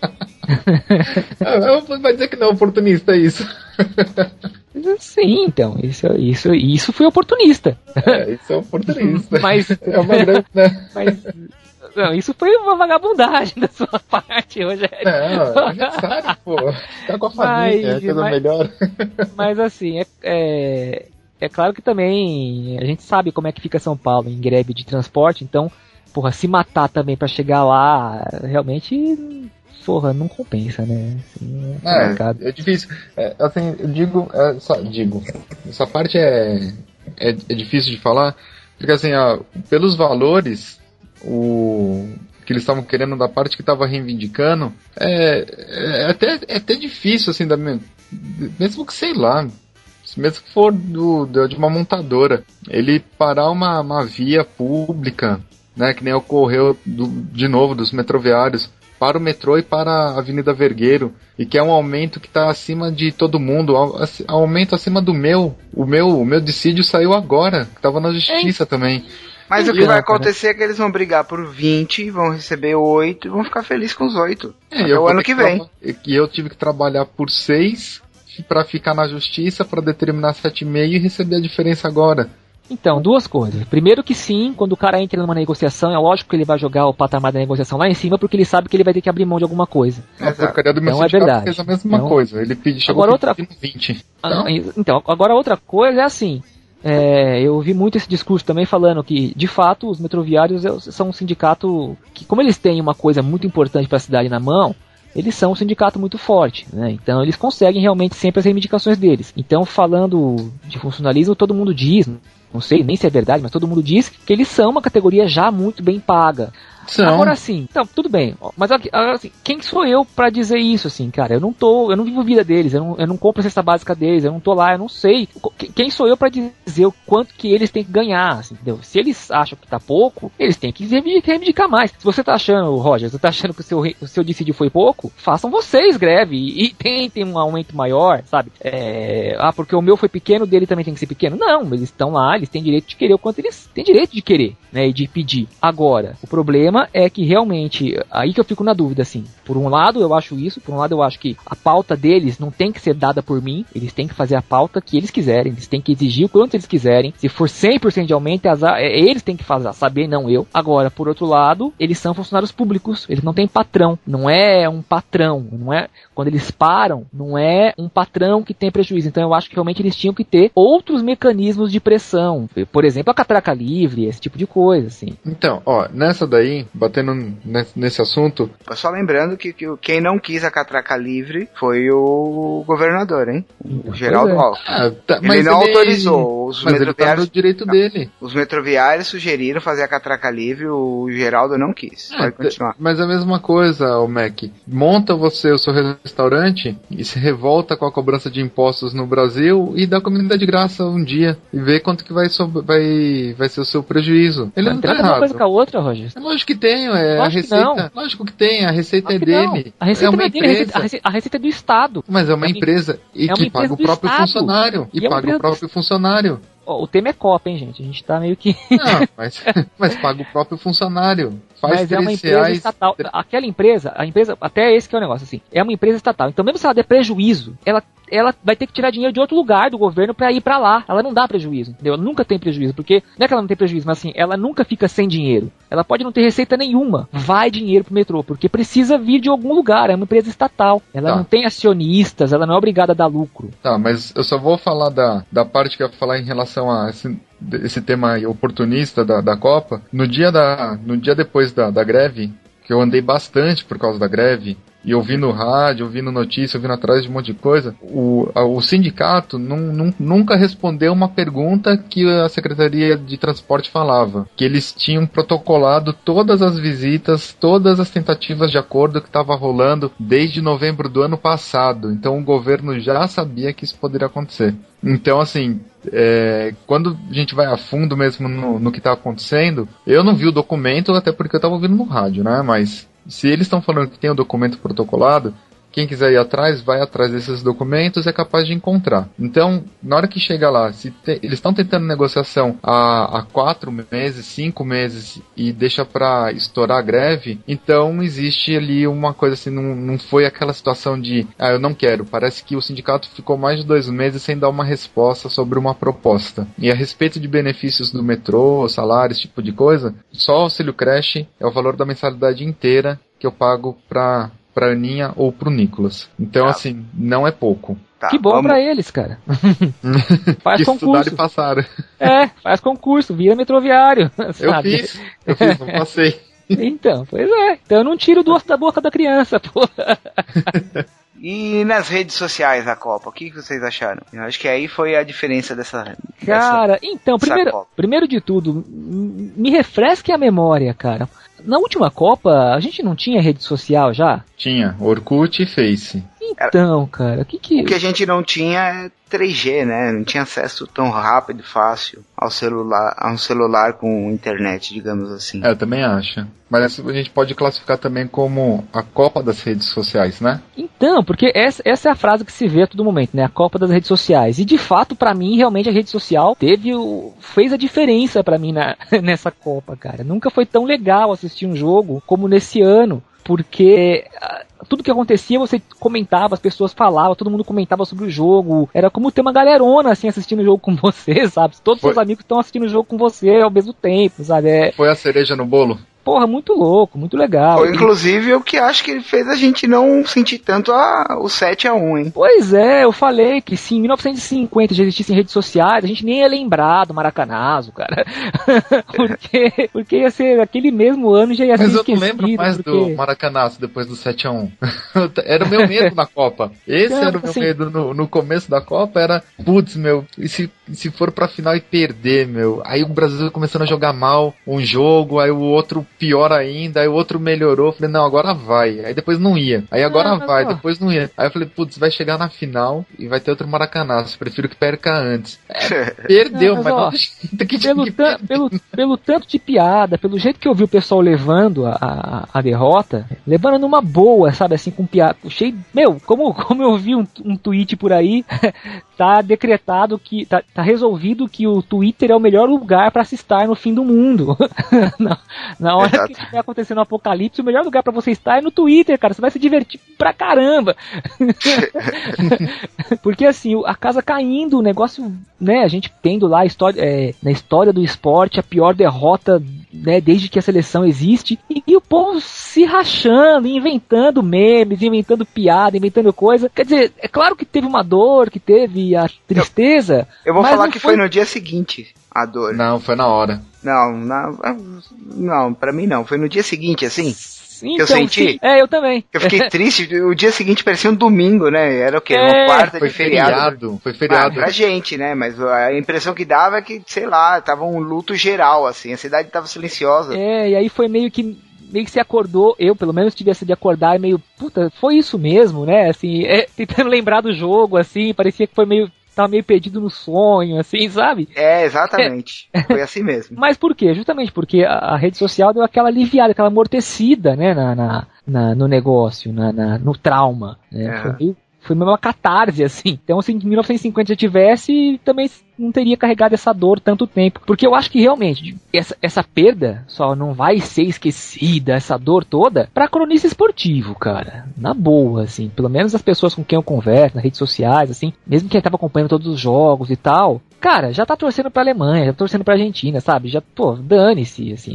Vai dizer que não é oportunista isso. Sim, então, isso foi oportunista. Isso é oportunista. Mas, é uma grande, né? Mas, não, isso foi uma vagabundagem da sua parte, Rogério. Não, é necessário, pô. Ficar com a família, é coisa melhor. Mas assim, É claro que também a gente sabe como é que fica São Paulo em greve de transporte, então, porra, se matar também pra chegar lá, realmente, porra, não compensa, né? Assim, é difícil. Assim, eu digo, essa parte é difícil de falar, porque assim, pelos valores, que eles estavam querendo da parte que estava reivindicando, é até difícil, assim, mesmo que, sei lá, mesmo que for de uma montadora, ele parar uma via pública, né, que nem ocorreu de novo dos metroviários, para o metrô e para a Avenida Vergueiro, e que é um aumento que está acima de todo mundo, aumento acima do meu. O meu dissídio saiu agora, que estava na justiça também. Mas o que vai acontecer é que eles vão brigar por 20, vão receber 8 e vão ficar felizes com os 8. É o ano que vem. E eu tive que trabalhar por 6 para ficar na justiça, para determinar 7,5 e receber a diferença agora. Então, duas coisas. Primeiro que sim, quando o cara entra numa negociação, é lógico que ele vai jogar o patamar da negociação lá em cima, porque ele sabe que ele vai ter que abrir mão de alguma coisa. A porcaria do meu então é verdade. Fez a mesma coisa. Ele chegou agora pedindo 20. Então, agora outra coisa é assim. Eu ouvi muito esse discurso também falando que, de fato, os metroviários são um sindicato que, como eles têm uma coisa muito importante para a cidade na mão, eles são um sindicato muito forte, né? Então eles conseguem realmente sempre as reivindicações deles. Então, falando de funcionalismo, todo mundo diz, não sei nem se é verdade, mas todo mundo diz que eles são uma categoria já muito bem paga. São. Agora sim, então, tudo bem, mas assim, quem sou eu pra dizer isso, assim, cara? Eu não vivo a vida deles, eu não compro a cesta básica deles, eu não tô lá, eu não sei. Quem sou eu pra dizer o quanto que eles têm que ganhar, assim, entendeu? Se eles acham que tá pouco, eles têm que reivindicar mais. Se você tá achando, Roger, você tá achando que o seu dissídio foi pouco, façam vocês greve e tentem um aumento maior, sabe? Porque o meu foi pequeno, o dele também tem que ser pequeno. Não, eles estão lá, eles têm direito de querer o quanto eles têm direito de querer, né, e de pedir. Agora, o problema é que realmente, aí que eu fico na dúvida, assim, por um lado eu acho isso, por um lado eu acho que a pauta deles não tem que ser dada por mim, eles têm que fazer a pauta que eles quiserem, eles têm que exigir o quanto eles quiserem, se for 100% de aumento, eles têm que saber, não eu. Agora, por outro lado, eles são funcionários públicos, eles não têm patrão, não é um patrão, não é, quando eles param, não é um patrão que tem prejuízo, então eu acho que realmente eles tinham que ter outros mecanismos de pressão, por exemplo, a catraca livre, esse tipo de coisa, assim. Então, nessa daí, batendo nesse assunto... Só lembrando que quem não quis a catraca livre foi o governador, hein? O Geraldo Alckmin. Ele não autorizou. Mas ele tá no direito dele. Os metroviários sugeriram fazer a catraca livre, o Geraldo não quis. Pode continuar. Mas é a mesma coisa, o Mac. Monta você o seu restaurante e se revolta com a cobrança de impostos no Brasil e dá comida de graça um dia e vê quanto que vai ser o seu prejuízo. Ele não tá errado. Uma coisa com a outra, Roger. É lógico que tem, a receita. Lógico que tem, a receita é dele. A receita não é dele, a receita é do Estado. Mas é uma empresa que paga o próprio funcionário. E paga o próprio funcionário. O tema é Copa, hein, gente? A gente tá meio que... Não, mas paga o próprio funcionário. Mas é uma empresa estatal. Aquela empresa, até esse que é o negócio, assim, é uma empresa estatal. Então mesmo se ela der prejuízo, ela vai ter que tirar dinheiro de outro lugar do governo pra ir pra lá. Ela não dá prejuízo, entendeu? Ela nunca tem prejuízo, porque não é que ela não tem prejuízo, mas assim, ela nunca fica sem dinheiro. Ela pode não ter receita nenhuma. Vai dinheiro pro metrô, porque precisa vir de algum lugar. É uma empresa estatal. Ela não tem acionistas, ela não é obrigada a dar lucro. Tá, mas eu só vou falar da parte que eu ia falar em relação a esse tema oportunista da Copa. No dia depois da greve, que eu andei bastante por causa da greve, e ouvindo rádio, ouvindo notícia, ouvindo atrás de um monte de coisa, o sindicato nunca respondeu uma pergunta que a Secretaria de Transporte falava, que eles tinham protocolado todas as visitas, todas as tentativas de acordo que estava rolando desde novembro do ano passado, então o governo já sabia que isso poderia acontecer. Então, assim, quando a gente vai a fundo mesmo no que está acontecendo, eu não vi o documento, até porque eu estava ouvindo no rádio, né, mas... Se eles estão falando que tem o documento protocolado, quem quiser ir atrás, vai atrás desses documentos, é capaz de encontrar. Então, na hora que chega lá, eles estão tentando negociação há 4 meses, 5 meses e deixa pra estourar a greve, então existe ali uma coisa assim, não foi aquela situação de, eu não quero. Parece que o sindicato ficou mais de 2 meses sem dar uma resposta sobre uma proposta. E a respeito de benefícios do metrô, salário, esse tipo de coisa, só o auxílio creche é o valor da mensalidade inteira que eu pago pra Aninha ou pro Nicolas. Então, assim, não é pouco. Tá, que bom pra eles, cara. Faz que concurso. E passaram. Faz concurso, vira metroviário. Sabe? Eu fiz, não passei. Então, pois é. Então eu não tiro o doce da boca da criança, pô. E nas redes sociais da Copa, o que vocês acharam? Eu acho que aí foi a diferença dessa... Cara, então, primeiro de tudo, me refresque a memória, cara. Na última Copa, a gente não tinha rede social já? Tinha, Orkut e Face. Então, cara, o que a gente não tinha é 3G, né? Não tinha acesso tão rápido e fácil a um celular com internet, digamos assim. Eu também acho. Mas a gente pode classificar também como a Copa das redes sociais, né? Então, porque essa é a frase que se vê a todo momento, né? A Copa das redes sociais. E de fato, pra mim, realmente a rede social fez a diferença pra mim nessa Copa, cara. Nunca foi tão legal assistir um jogo como nesse ano. Porque tudo que acontecia você comentava, as pessoas falavam, todo mundo comentava sobre o jogo. Era como ter uma galerona assim assistindo o jogo com você, sabe? Todos os seus amigos estão assistindo o jogo com você ao mesmo tempo, sabe? Foi a cereja no bolo? Porra, muito louco, muito legal. Foi inclusive o que acho que fez a gente não sentir tanto o 7-1, hein? Pois é, eu falei que se em 1950 já existissem redes sociais, a gente nem ia lembrar do Maracanazo, cara. porque ia ser aquele mesmo ano já ia ser esquecido. Mas eu não lembro mais do Maracanazo depois do 7-1. Era o meu medo na Copa. Esse era o meu medo no começo da Copa, era, putz, meu, e se for pra final e perder, meu? Aí o Brasil começando a jogar mal um jogo, aí o outro pior ainda, aí o outro melhorou, falei, não, agora vai, aí depois não ia, aí agora vai, depois não ia, aí eu falei, putz, vai chegar na final e vai ter outro Maracanazo, prefiro que perca antes. Perdeu, mas pelo tanto de piada, pelo jeito que eu vi o pessoal levando a derrota, levando numa boa, sabe, assim, com piada, cheio, como eu vi um tweet por aí, tá decretado que, tá resolvido que o Twitter é o melhor lugar pra se estar no fim do mundo. Na hora que estiver acontecendo um apocalipse, o melhor lugar pra você estar é no Twitter, cara. Você vai se divertir pra caramba. Porque assim, a casa caindo, o negócio, né, a gente tendo lá na história do esporte, a pior derrota, né, desde que a seleção existe, e o povo se rachando, inventando memes, inventando piada, inventando coisa. Quer dizer, é claro que teve uma dor, que teve a tristeza. Eu vou falar que foi no dia seguinte a dor. Não, foi na hora. Não, pra mim não. Foi no dia seguinte, assim. Então, que eu senti. Sim. Eu também. Eu fiquei triste. O dia seguinte parecia um domingo, né? Era o quê? Uma quarta de feriado. Foi feriado. Pra gente, né? Mas a impressão que dava é que, sei lá, tava um luto geral, assim. A cidade tava silenciosa. E aí foi meio que se acordou, eu pelo menos tive essa de acordar meio, puta, foi isso mesmo, né? Assim, tentando lembrar do jogo, assim, parecia que tava meio perdido no sonho, assim, sabe? Exatamente. Foi assim mesmo. Mas por quê? Justamente porque a rede social deu aquela aliviada, aquela amortecida, né, no negócio, no trauma, né? Foi meio uma catarse, assim. Então, se em 1950 já tivesse, também não teria carregado essa dor tanto tempo. Porque eu acho que realmente, essa perda só não vai ser esquecida, essa dor toda, pra cronista esportivo, cara. Na boa, assim. Pelo menos as pessoas com quem eu converso, nas redes sociais, assim, mesmo quem tava acompanhando todos os jogos e tal, cara, já tá torcendo pra Alemanha, já tá torcendo pra Argentina, sabe? Já, dane-se, assim.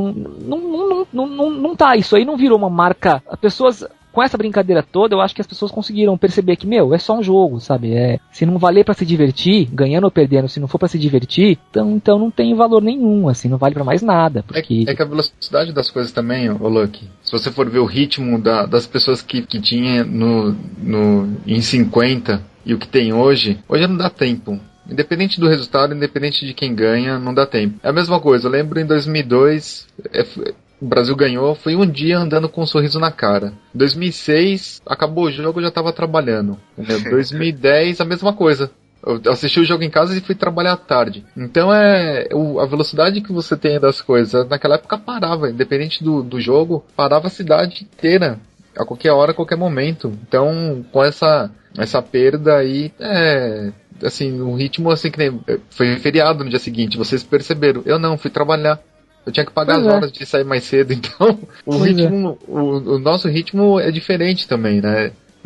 Não tá, isso aí não virou uma marca. As pessoas... Com essa brincadeira toda, eu acho que as pessoas conseguiram perceber que, é só um jogo, sabe? Se não valer pra se divertir, ganhando ou perdendo, se não for pra se divertir, então não tem valor nenhum, assim, não vale pra mais nada. Porque... É que a velocidade das coisas também, ô Lucky, se você for ver o ritmo das pessoas que tinha em 50 e o que tem hoje não dá tempo. Independente do resultado, independente de quem ganha, não dá tempo. É a mesma coisa, eu lembro em 2002... O Brasil ganhou, foi um dia andando com um sorriso na cara. Em 2006, acabou o jogo, eu já estava trabalhando. Em 2010, a mesma coisa. Eu assisti o jogo em casa e fui trabalhar à tarde. Então a velocidade que você tem das coisas, naquela época parava, independente do jogo, parava a cidade inteira, a qualquer hora, a qualquer momento. Então, com essa perda aí, assim, um ritmo assim que nem... Foi feriado no dia seguinte, vocês perceberam. Eu não, fui trabalhar. Eu tinha que pagar as horas de sair mais cedo, então o nosso ritmo é diferente também, né?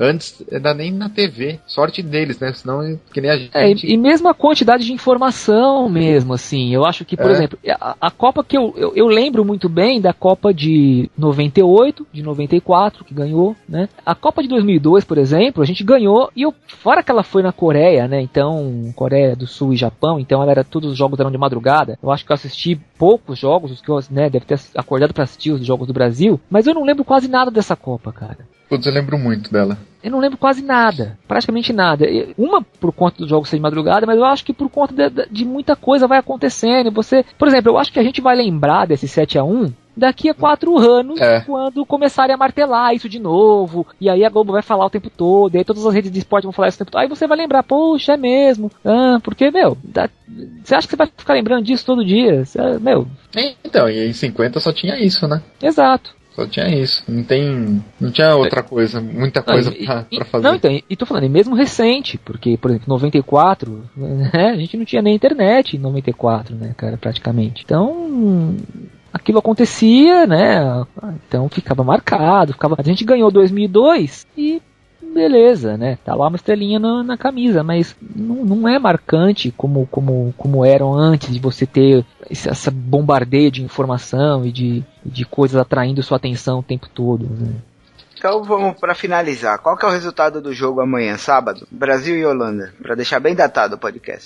Antes era nem na TV. Sorte deles, né? Senão, que nem a gente... E mesmo a quantidade de informação mesmo, assim. Eu acho que, por exemplo, a Copa que eu lembro muito bem da Copa de 98, de 94, que ganhou, né? A Copa de 2002, por exemplo, a gente ganhou, e fora que ela foi na Coreia, né? Então, Coreia do Sul e Japão, então todos os jogos eram de madrugada. Eu acho que eu assisti poucos jogos, os que eu, né, deve ter acordado pra assistir os jogos do Brasil, mas eu não lembro quase nada dessa Copa, cara. Putz, eu lembro muito dela. Eu não lembro quase nada, praticamente nada. Uma por conta dos jogos ser de madrugada, mas eu acho que por conta de muita coisa vai acontecendo. Por exemplo, eu acho que a gente vai lembrar desse 7-1 daqui a 4 anos, quando começarem a martelar isso de novo, e aí a Globo vai falar o tempo todo, e aí todas as redes de esporte vão falar isso o tempo todo, aí você vai lembrar, poxa, é mesmo, porque, você acha que você vai ficar lembrando disso todo dia? Então, e em 50 só tinha isso, né? Exato. Só tinha isso, não tinha outra coisa, muita coisa pra fazer. Não, então, e tô falando, e mesmo recente, porque, por exemplo, 94, né, a gente não tinha nem internet em 94, né, cara, praticamente. Então, aquilo acontecia, né, então ficava marcado, a gente ganhou 2002 e beleza, né, tá lá uma estrelinha na camisa, mas não é marcante como eram antes de você ter essa bombardeio de informação e de coisas atraindo sua atenção o tempo todo, né. Então vamos para finalizar. Qual que é o resultado do jogo amanhã, sábado? Brasil e Holanda, para deixar bem datado o podcast.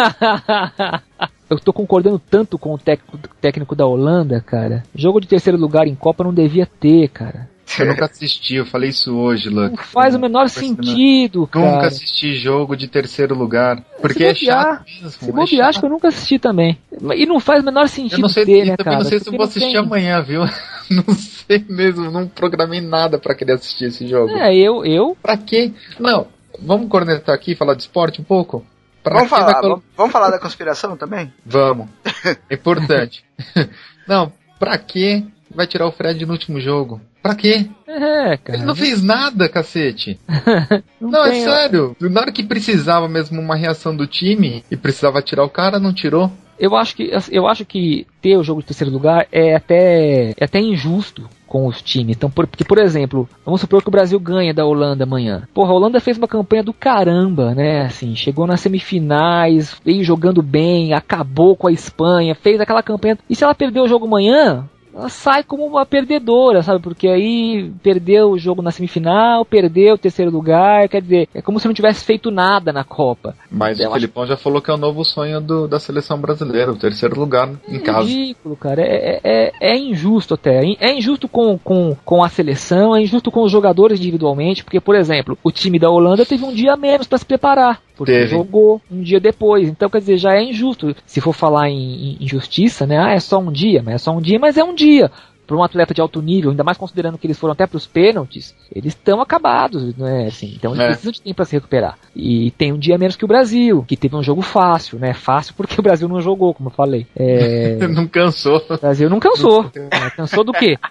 Eu tô concordando tanto com o técnico da Holanda, cara. Jogo de terceiro lugar em Copa não devia ter, cara. Eu nunca assisti, eu falei isso hoje, Luck. Não faz o menor sentido, cara. Nunca assisti jogo de terceiro lugar. Porque é chato mesmo. Se bobear, acho que eu nunca assisti também. E não faz o menor sentido eu não sei, ter, né, cara? Não sei se eu vou assistir amanhã, viu? Não sei mesmo, não programei nada pra querer assistir esse jogo. Eu... Pra quê? Não, vamos cornetar aqui e falar de esporte um pouco? Vamos falar da conspiração também? Vamos. É importante. Não, pra quê vai tirar o Fred no último jogo? Pra quê? Cara. Ele não fez nada, cacete. não, é sério. Na hora que precisava mesmo uma reação do time e precisava tirar o cara, não tirou. Eu acho que ter o jogo de terceiro lugar é até injusto com os times. Então, porque, por exemplo, vamos supor que o Brasil ganha da Holanda amanhã. Porra, a Holanda fez uma campanha do caramba, né? Assim, chegou nas semifinais, veio jogando bem, acabou com a Espanha, fez aquela campanha. E se ela perder o jogo amanhã, ela sai como uma perdedora, sabe? Porque aí perdeu o jogo na semifinal, perdeu o terceiro lugar, quer dizer, é como se não tivesse feito nada na Copa. Mas o Felipão já falou que é o novo sonho da seleção brasileira, o terceiro lugar em casa. É ridículo, cara. É injusto até. É injusto com a seleção, é injusto com os jogadores individualmente, porque, por exemplo, o time da Holanda teve um dia a menos para se preparar. Porque jogou um dia depois. Então, quer dizer, já é injusto. Se for falar em injustiça, né? É só um dia, mas é um dia. Para um atleta de alto nível, ainda mais considerando que eles foram até para os pênaltis, eles estão acabados, né? Assim, então eles precisam de tempo para se recuperar. E tem um dia menos que o Brasil, que teve um jogo fácil, né? Fácil porque o Brasil não jogou, como eu falei. Não cansou. O Brasil não cansou. Cansou do quê?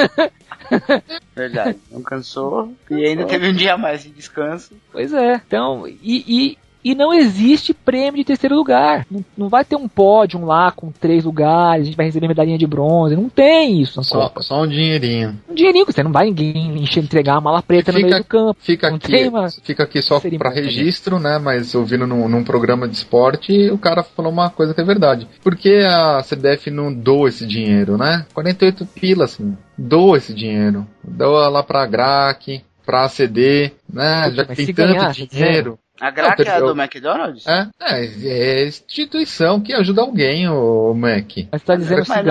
Verdade, não cansou e ainda teve um dia a mais de descanso. Pois é, então, e não existe prêmio de terceiro lugar. Não vai ter um pódio lá com 3 lugares, a gente vai receber medalhinha de bronze. Não tem isso na Copa. Só um dinheirinho. Um dinheirinho, você não vai entregar uma mala preta no meio do campo. Fica aqui só para registro, né? Mas ouvindo num programa de esporte, o cara falou uma coisa que é verdade. Por que a CBF não doa esse dinheiro, né? 48 pila, assim. Doa esse dinheiro. Doa lá pra GRAC, pra ACD, né? Já que tem tanto dinheiro. A GRAC é a do McDonald's? É instituição que ajuda alguém, o Mac. Mas você tá dizendo se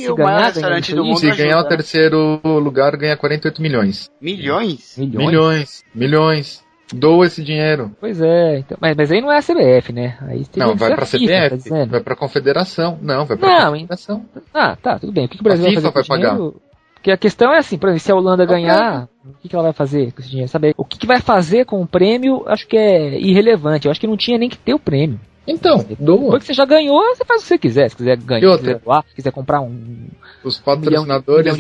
ganhar o terceiro lugar, ganha 48 milhões. Milhões? Milhões. Doa esse dinheiro. Pois é, então, mas aí não é a CBF, né? Aí não, vai pra CBF, vai pra Confederação. Não, vai pra Confederação. Tá, tudo bem. O que o Brasil vai fazer com pagar? Dinheiro? Porque a questão é assim, por exemplo, se a Holanda ganhar, o que ela vai fazer com esse dinheiro? Sabe? O que vai fazer com o prêmio, acho que é irrelevante. Eu acho que não tinha nem que ter o prêmio. Então, doa. Depois que você já ganhou, você faz o que você quiser. Se quiser ganhar, se quiser comprar os patrocinadores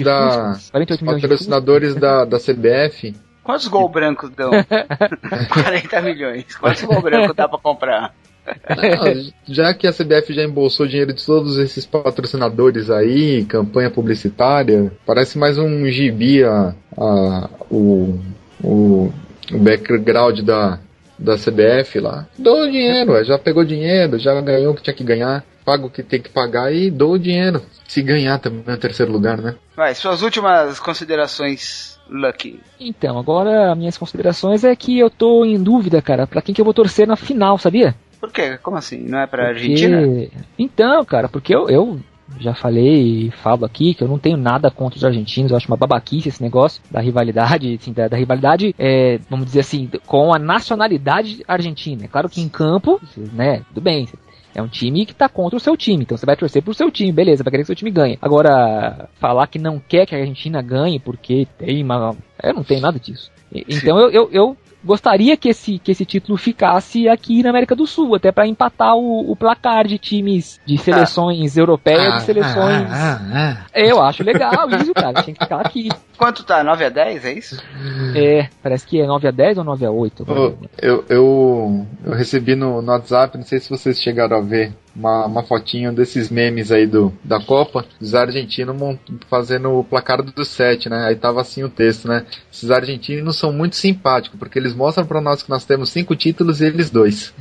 da CBF. Quantos gol brancos dão? 40 milhões. Quantos gol brancos dá pra comprar? Não, já que a CBF já embolsou dinheiro de todos esses patrocinadores aí, campanha publicitária, parece mais um gibi o background da CBF lá. Dou o dinheiro, já pegou dinheiro, já ganhou o que tinha que ganhar, paga o que tem que pagar e dou o dinheiro. Se ganhar também é o terceiro lugar, né? Vai, suas últimas considerações, Lucky. Então, agora minhas considerações é que eu tô em dúvida, cara, pra quem que eu vou torcer na final, sabia? Por quê? Como assim? Não é pra Argentina? Então, cara, porque eu já falei e falo aqui que eu não tenho nada contra os argentinos, eu acho uma babaquice esse negócio da rivalidade, assim, da rivalidade, vamos dizer assim, com a nacionalidade argentina. É claro que em campo, né, tudo bem, é um time que tá contra o seu time, então você vai torcer pro seu time, beleza, vai querer que o seu time ganhe. Agora, falar que não quer que a Argentina ganhe porque tem uma... Eu não tenho nada disso. Então eu gostaria que esse título ficasse aqui na América do Sul, até para empatar o placar de times, de seleções europeias, de seleções... Eu acho legal isso, cara, tinha que ficar aqui. Quanto tá? 9-10, é isso? Parece que é 9-10 ou 9-8. Eu recebi no WhatsApp, não sei se vocês chegaram a ver, uma fotinho desses memes aí da Copa, dos argentinos fazendo o placar do 7, né? Aí tava assim o texto, né? Esses argentinos são muito simpáticos, porque eles mostram pra nós que nós temos 5 títulos e eles 2.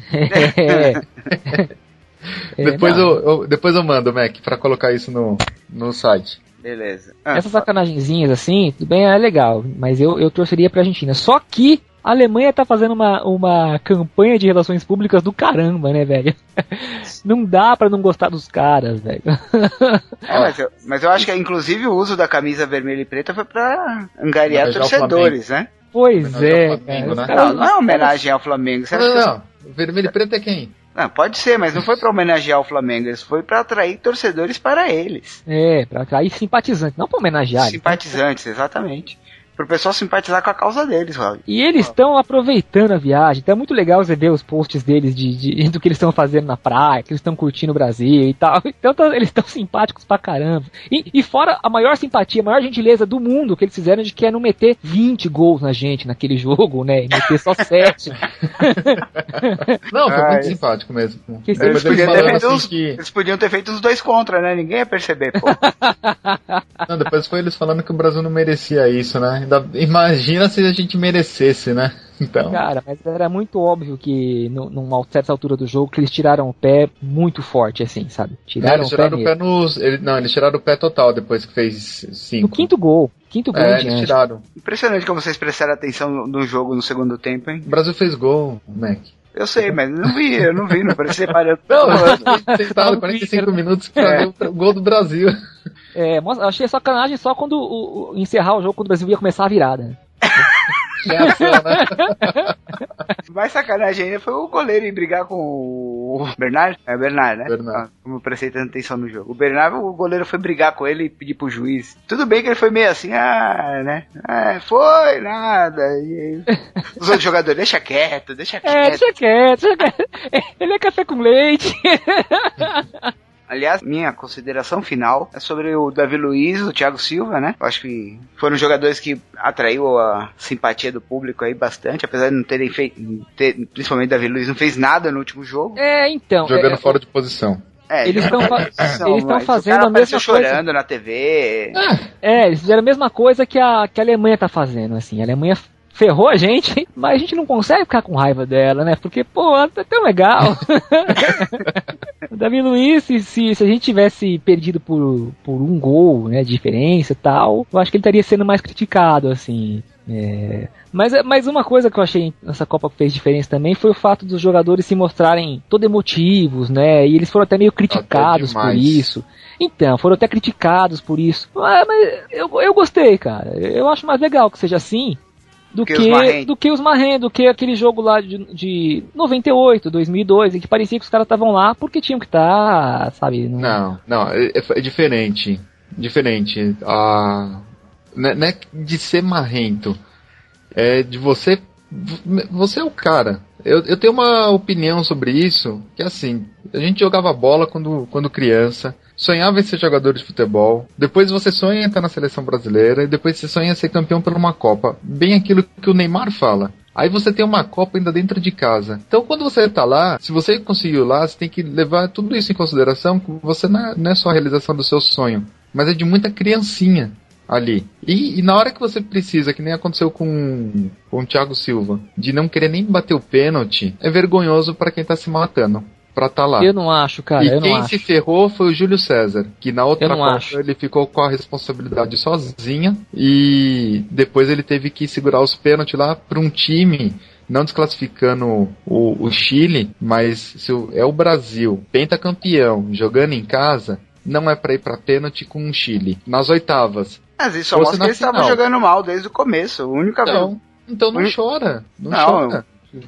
Depois eu mando, Mac, pra colocar isso no site. Beleza. Essas sacanagenzinhas assim, tudo bem, é legal, mas eu torceria pra Argentina. Só que a Alemanha tá fazendo uma campanha de relações públicas do caramba, né, velho? Não dá pra não gostar dos caras, velho. Mas eu acho que inclusive o uso da camisa vermelha e preta foi pra angariar torcedores, né? Pois é, Flamengo, né? Não é homenagem ao Flamengo. Não. Vermelho e preto é quem? Não, pode ser, mas não foi pra homenagear o Flamengo, isso foi pra atrair torcedores para eles. Pra atrair simpatizantes, não pra homenagear. Simpatizantes, exatamente. Pro pessoal simpatizar com a causa deles, Raul. E eles estão aproveitando a viagem, então é muito legal você ver os posts deles do que eles estão fazendo na praia, que eles estão curtindo o Brasil e tal. Então eles estão simpáticos pra caramba. E fora a maior simpatia, a maior gentileza do mundo que eles fizeram de que é não meter 20 gols na gente naquele jogo, né? E meter só 7. Não, foi muito simpático mesmo. Eles podiam ter feito os 2 contra, né? Ninguém ia perceber, pô. Não, depois foi eles falando que o Brasil não merecia isso, né? Imagina se a gente merecesse, né? Então... Cara, mas era muito óbvio que numa certa altura do jogo que eles tiraram o pé muito forte, assim, sabe? Eles tiraram o pé eles tiraram o pé total depois que fez 5. No quinto gol eles tiraram. Impressionante como vocês prestaram atenção no jogo no segundo tempo, hein? O Brasil fez gol, Mac. Eu sei, mas eu não vi, não parecia parando. Não, eu tentado 45 minutos pra ver o gol do Brasil. Eu achei sacanagem só quando encerrar o jogo, quando o Brasil ia começar a virada, né? Mais sacanagem ainda foi o goleiro ir brigar com o Bernard. É Bernard, né? Bernard. Como eu prestei tanta atenção no jogo. O Bernard, o goleiro foi brigar com ele e pedir pro juiz. Tudo bem que ele foi meio assim, né? Foi, nada. E os outros jogadores, deixa quieto. Deixa quieto. Ele é café com leite. Aliás, minha consideração final é sobre o Davi Luiz e o Thiago Silva, né? Eu acho que foram jogadores que atraiu a simpatia do público aí bastante, apesar de não terem feito, principalmente o Davi Luiz não fez nada no último jogo. Então... Jogando fora de posição. Eles estão fazendo a mesma coisa. Chorando na TV. Eles fizeram a mesma coisa que a Alemanha tá fazendo, assim. A Alemanha ferrou a gente, mas a gente não consegue ficar com raiva dela, né? Porque, pô, é tão legal. O Davi Luiz, se a gente tivesse perdido por um gol, né, de diferença e tal, eu acho que ele estaria sendo mais criticado, assim. Mas uma coisa que eu achei nessa Copa que fez diferença também foi o fato dos jogadores se mostrarem todo emotivos, né? E eles foram até meio criticados por isso. Então, foram até criticados por isso. Mas eu gostei, cara. Eu acho mais legal que seja assim do que os marrentos, do que aquele jogo lá de 98, 2002, em que parecia que os caras estavam lá porque tinham que estar, sabe? Não, é diferente. Diferente. Não é de ser marrento. É de você... Você é o cara. Eu tenho uma opinião sobre isso, que é assim, a gente jogava bola quando criança, sonhava em ser jogador de futebol, depois você sonha em estar na seleção brasileira, e depois você sonha em ser campeão por uma Copa. Bem aquilo que o Neymar fala. Aí você tem uma Copa ainda dentro de casa. Então quando você tá lá, se você conseguiu lá, você tem que levar tudo isso em consideração, que você não é só a realização do seu sonho, mas é de muita criancinha. ali. E na hora que você precisa, que nem aconteceu com o Thiago Silva, de não querer nem bater o pênalti, é vergonhoso pra quem tá se matando pra tá lá. Eu não acho, cara. E quem se ferrou foi o Júlio César, que na outra Copa ele ficou com a responsabilidade sozinha e depois ele teve que segurar os pênaltis lá pra um time, não desclassificando o Chile, mas se é o Brasil, pentacampeão, jogando em casa, não é pra ir pra pênalti com o Chile. Nas oitavas. Mas isso só mostra que eles estavam jogando mal desde o começo. Então não chora. Não chora.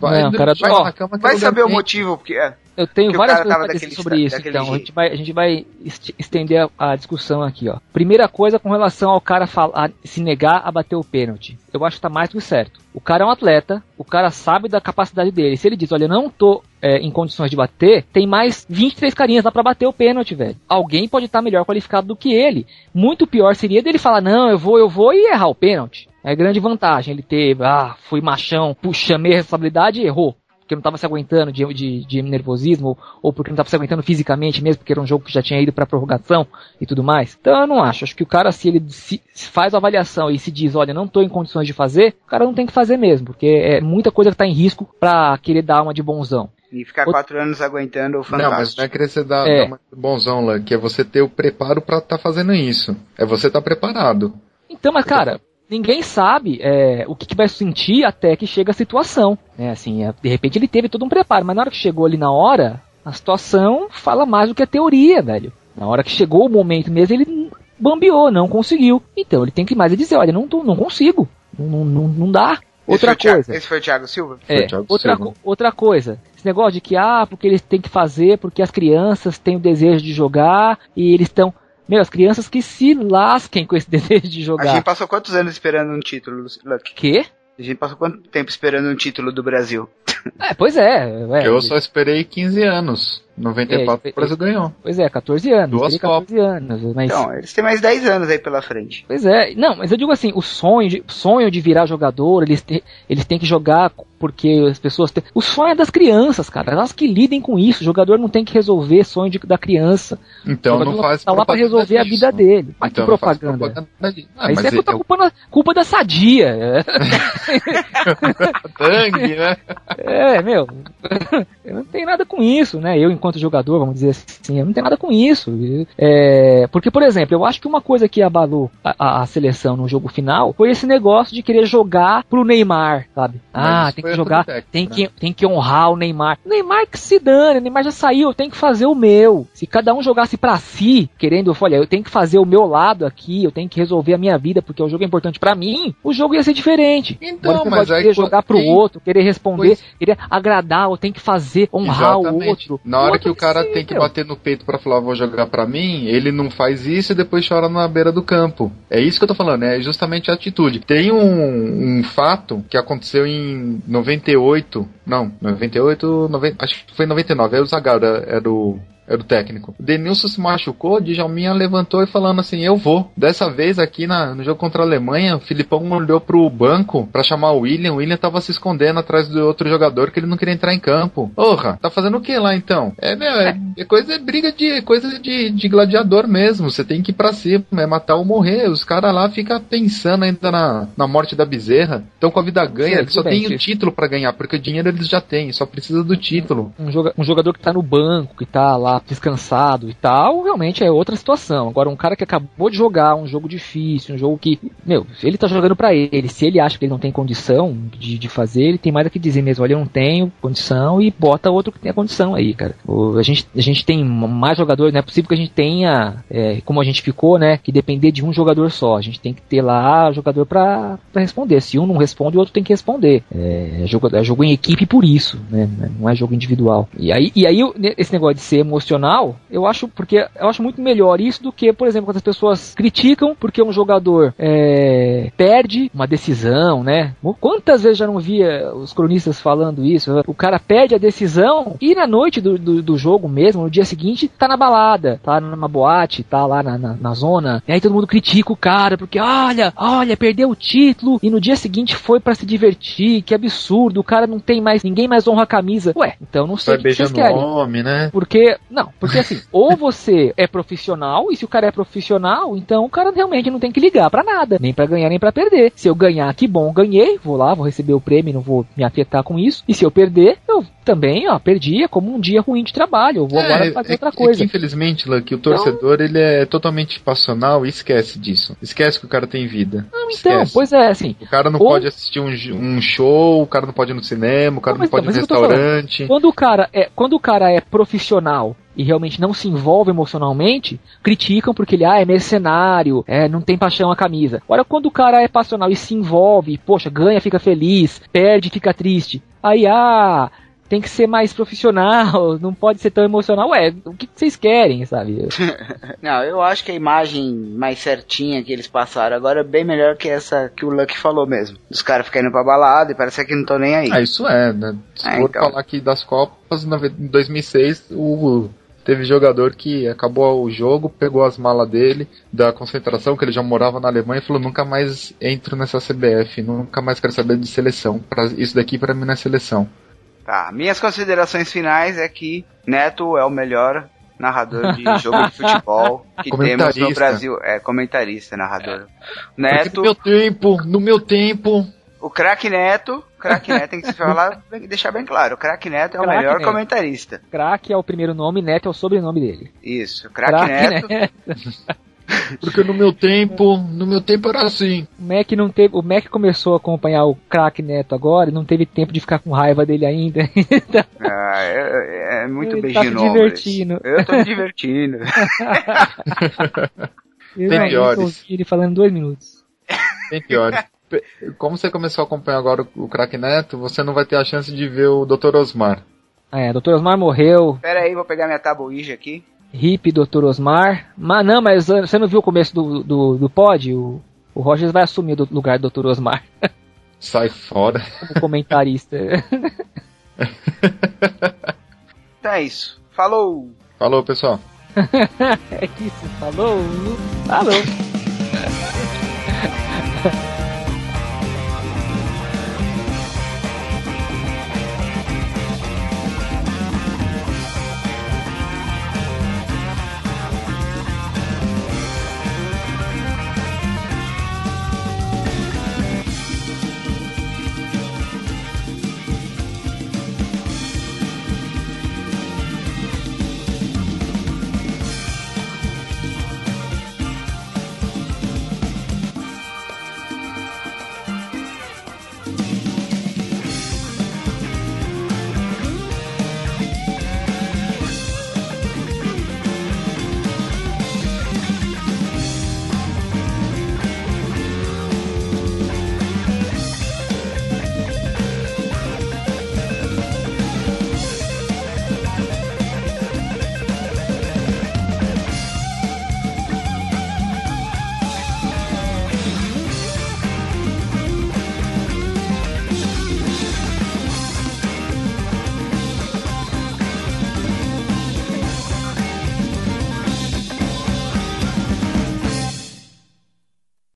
Vai saber o motivo, porque eu tenho várias coisas pra dizer sobre isso, então a gente vai estender a discussão aqui, ó. Primeira coisa com relação ao cara se negar a bater o pênalti. Eu acho que tá mais do que certo. O cara é um atleta, o cara sabe da capacidade dele. Se ele diz, olha, eu não tô em condições de bater, tem mais 23 carinhas lá pra bater o pênalti, velho. Alguém pode estar melhor qualificado do que ele. Muito pior seria dele falar, não, eu vou e errar o pênalti. É grande vantagem ele ter, fui machão, chamei a responsabilidade e errou. Porque não estava se aguentando de nervosismo, ou porque não estava se aguentando fisicamente mesmo, porque era um jogo que já tinha ido pra prorrogação e tudo mais. Então eu não acho. Acho que o cara, se ele faz a avaliação e se diz, olha, não estou em condições de fazer, o cara não tem que fazer mesmo, porque é muita coisa que está em risco pra querer dar uma de bonzão. E ficar 4 anos aguentando o fantástico. Não, mas não é querer você dar uma de bonzão, lá, que é você ter o preparo pra estar fazendo isso. É você estar preparado. Então, mas cara... Ninguém sabe o que vai sentir até que chega a situação, né? Assim, de repente ele teve todo um preparo, mas na hora que chegou ali na hora, a situação fala mais do que a teoria, velho. Na hora que chegou o momento mesmo, ele bambeou, não conseguiu. Então ele tem que mais dizer, olha, não consigo, não dá. Outra coisa. Esse foi o Thiago Silva? Outra coisa. Esse negócio de que, porque eles têm que fazer, porque as crianças têm o desejo de jogar e eles estão... as crianças que se lasquem com esse desejo de jogar. A gente passou quantos anos esperando um título, Luck? Quê? A gente passou quanto tempo esperando um título do Brasil? Pois é. Eu só esperei 15 anos. 94 o Brasil ganhou. Pois é, 14 anos. 2 Copas. 14 anos. Mas... Então, eles têm mais 10 anos aí pela frente. Pois é. Não, mas eu digo assim, o sonho de virar jogador, eles têm que jogar porque as pessoas... O sonho é das crianças, cara. Elas que lidem com isso. O jogador não tem que resolver sonho da criança. Então não faz propaganda. Tá lá pra resolver a vida dele. Mas então, que propaganda. Isso é culpa da Sadia. Tangue, né? Eu não tenho nada com isso, né? Eu, enquanto jogador, vamos dizer assim, eu não tenho nada com isso. Porque, por exemplo, eu acho que uma coisa que abalou a seleção no jogo final foi esse negócio de querer jogar pro Neymar, sabe? Tem que jogar, tem que honrar o Neymar. O Neymar que se dane, o Neymar já saiu, eu tenho que fazer o meu. Se cada um jogasse pra si, querendo, olha, eu tenho que fazer o meu lado aqui, eu tenho que resolver a minha vida, porque o jogo é importante pra mim, o jogo ia ser diferente. Então, agora, mas querer jogar pro outro, querer responder, querer agradar, ou tem que fazer, honrar o outro. Na hora que o cara tem que bater no peito pra falar, vou jogar pra mim, ele não faz isso e depois chora na beira do campo. É isso que eu tô falando, é justamente a atitude. Tem um fato que aconteceu em 98, acho que foi em 99, aí o Zagallo era o técnico. O Denilson se machucou, o Djalminha levantou e falando assim, eu vou. Dessa vez aqui no jogo contra a Alemanha, o Filipão olhou pro banco pra chamar o William tava se escondendo atrás do outro jogador que ele não queria entrar em campo. Porra, tá fazendo o que lá então? Briga de gladiador mesmo, você tem que ir pra cima, é matar ou morrer. Os caras lá ficam pensando ainda na morte da bezerra, então com a vida ganha, eles só tem o título pra ganhar, porque o dinheiro eles já têm, só precisa do título. Um jogador que tá no banco, que tá lá descansado e tal, realmente é outra situação. Agora, um cara que acabou de jogar um jogo difícil, um jogo que, ele tá jogando pra ele, se ele acha que ele não tem condição de fazer, ele tem mais a que dizer mesmo, olha, eu não tenho condição, e bota outro que tenha condição aí, cara. A gente tem mais jogadores, não é possível que a gente tenha, como a gente ficou, né, que depender de um jogador só. A gente tem que ter lá jogador pra responder. Se um não responde, o outro tem que responder. É jogo em equipe por isso, né, não é jogo individual. E aí esse negócio de ser emocional, eu acho muito melhor isso do que, por exemplo, quando as pessoas criticam porque um jogador perde uma decisão, né? Quantas vezes já não via os cronistas falando isso? O cara perde a decisão e na noite do jogo mesmo, no dia seguinte, tá na balada, tá numa boate, tá lá na zona, e aí todo mundo critica o cara porque, olha, perdeu o título e no dia seguinte foi pra se divertir, que absurdo, o cara não tem mais, ninguém mais honra a camisa. Ué, então não sei o que vocês querem. Nome, né? Porque Não, porque assim, ou você é profissional, e se o cara é profissional, então o cara realmente não tem que ligar pra nada, nem pra ganhar, nem pra perder. Se eu ganhar, que bom, ganhei, vou lá, vou receber o prêmio, não vou me afetar com isso. E se eu perder, eu também, perdi, é como um dia ruim de trabalho, eu vou agora fazer outra coisa. Infelizmente, Lucky, o torcedor, ele é totalmente passional e esquece disso. Esquece que o cara tem vida. Não, então, pois é, assim. O cara não pode assistir um show, o cara não pode ir no cinema, o cara não pode ir no restaurante. Quando o cara é profissional e realmente não se envolve emocionalmente, criticam porque ele é mercenário, não tem paixão à camisa. Agora, quando o cara é passional e se envolve, poxa, ganha, fica feliz, perde, fica triste, aí, tem que ser mais profissional, não pode ser tão emocional. O que vocês querem, sabe? Não, eu acho que a imagem mais certinha que eles passaram agora é bem melhor que essa que o Lucky falou mesmo. Os caras ficam indo pra balada e parece que não estão nem aí. Isso né? Se for falar aqui das Copas, em 2006, teve jogador que acabou o jogo, pegou as malas dele, da concentração, que ele já morava na Alemanha, e falou, nunca mais entro nessa CBF, nunca mais quero saber de seleção. Isso daqui pra mim não é seleção. Tá, minhas considerações finais é que Neto é o melhor narrador de jogo de futebol que temos no Brasil. É comentarista, narrador. Neto. No meu tempo. O craque Neto tem que se falar, deixar bem claro. O craque Neto é o melhor comentarista. Craque é o primeiro nome, Neto é o sobrenome dele. Isso, craque Neto. Porque no meu tempo era assim. O Mac começou a acompanhar o craque Neto agora e não teve tempo de ficar com raiva dele ainda. É muito beijinho. Tá se divertindo. Eu tô me divertindo. Tem piores. Ele falando 2 minutos. Tem piores. Como você começou a acompanhar agora o craque Neto, você não vai ter a chance de ver o Dr. Osmar. O Dr. Osmar morreu. Pera aí, vou pegar minha tabuíja aqui. Hip, Dr. Osmar. Mas você não viu o começo do pod? O Rogers vai assumir o lugar do Dr. Osmar. Sai fora. Como comentarista. Então é isso. Falou! Falou, pessoal. É isso, falou!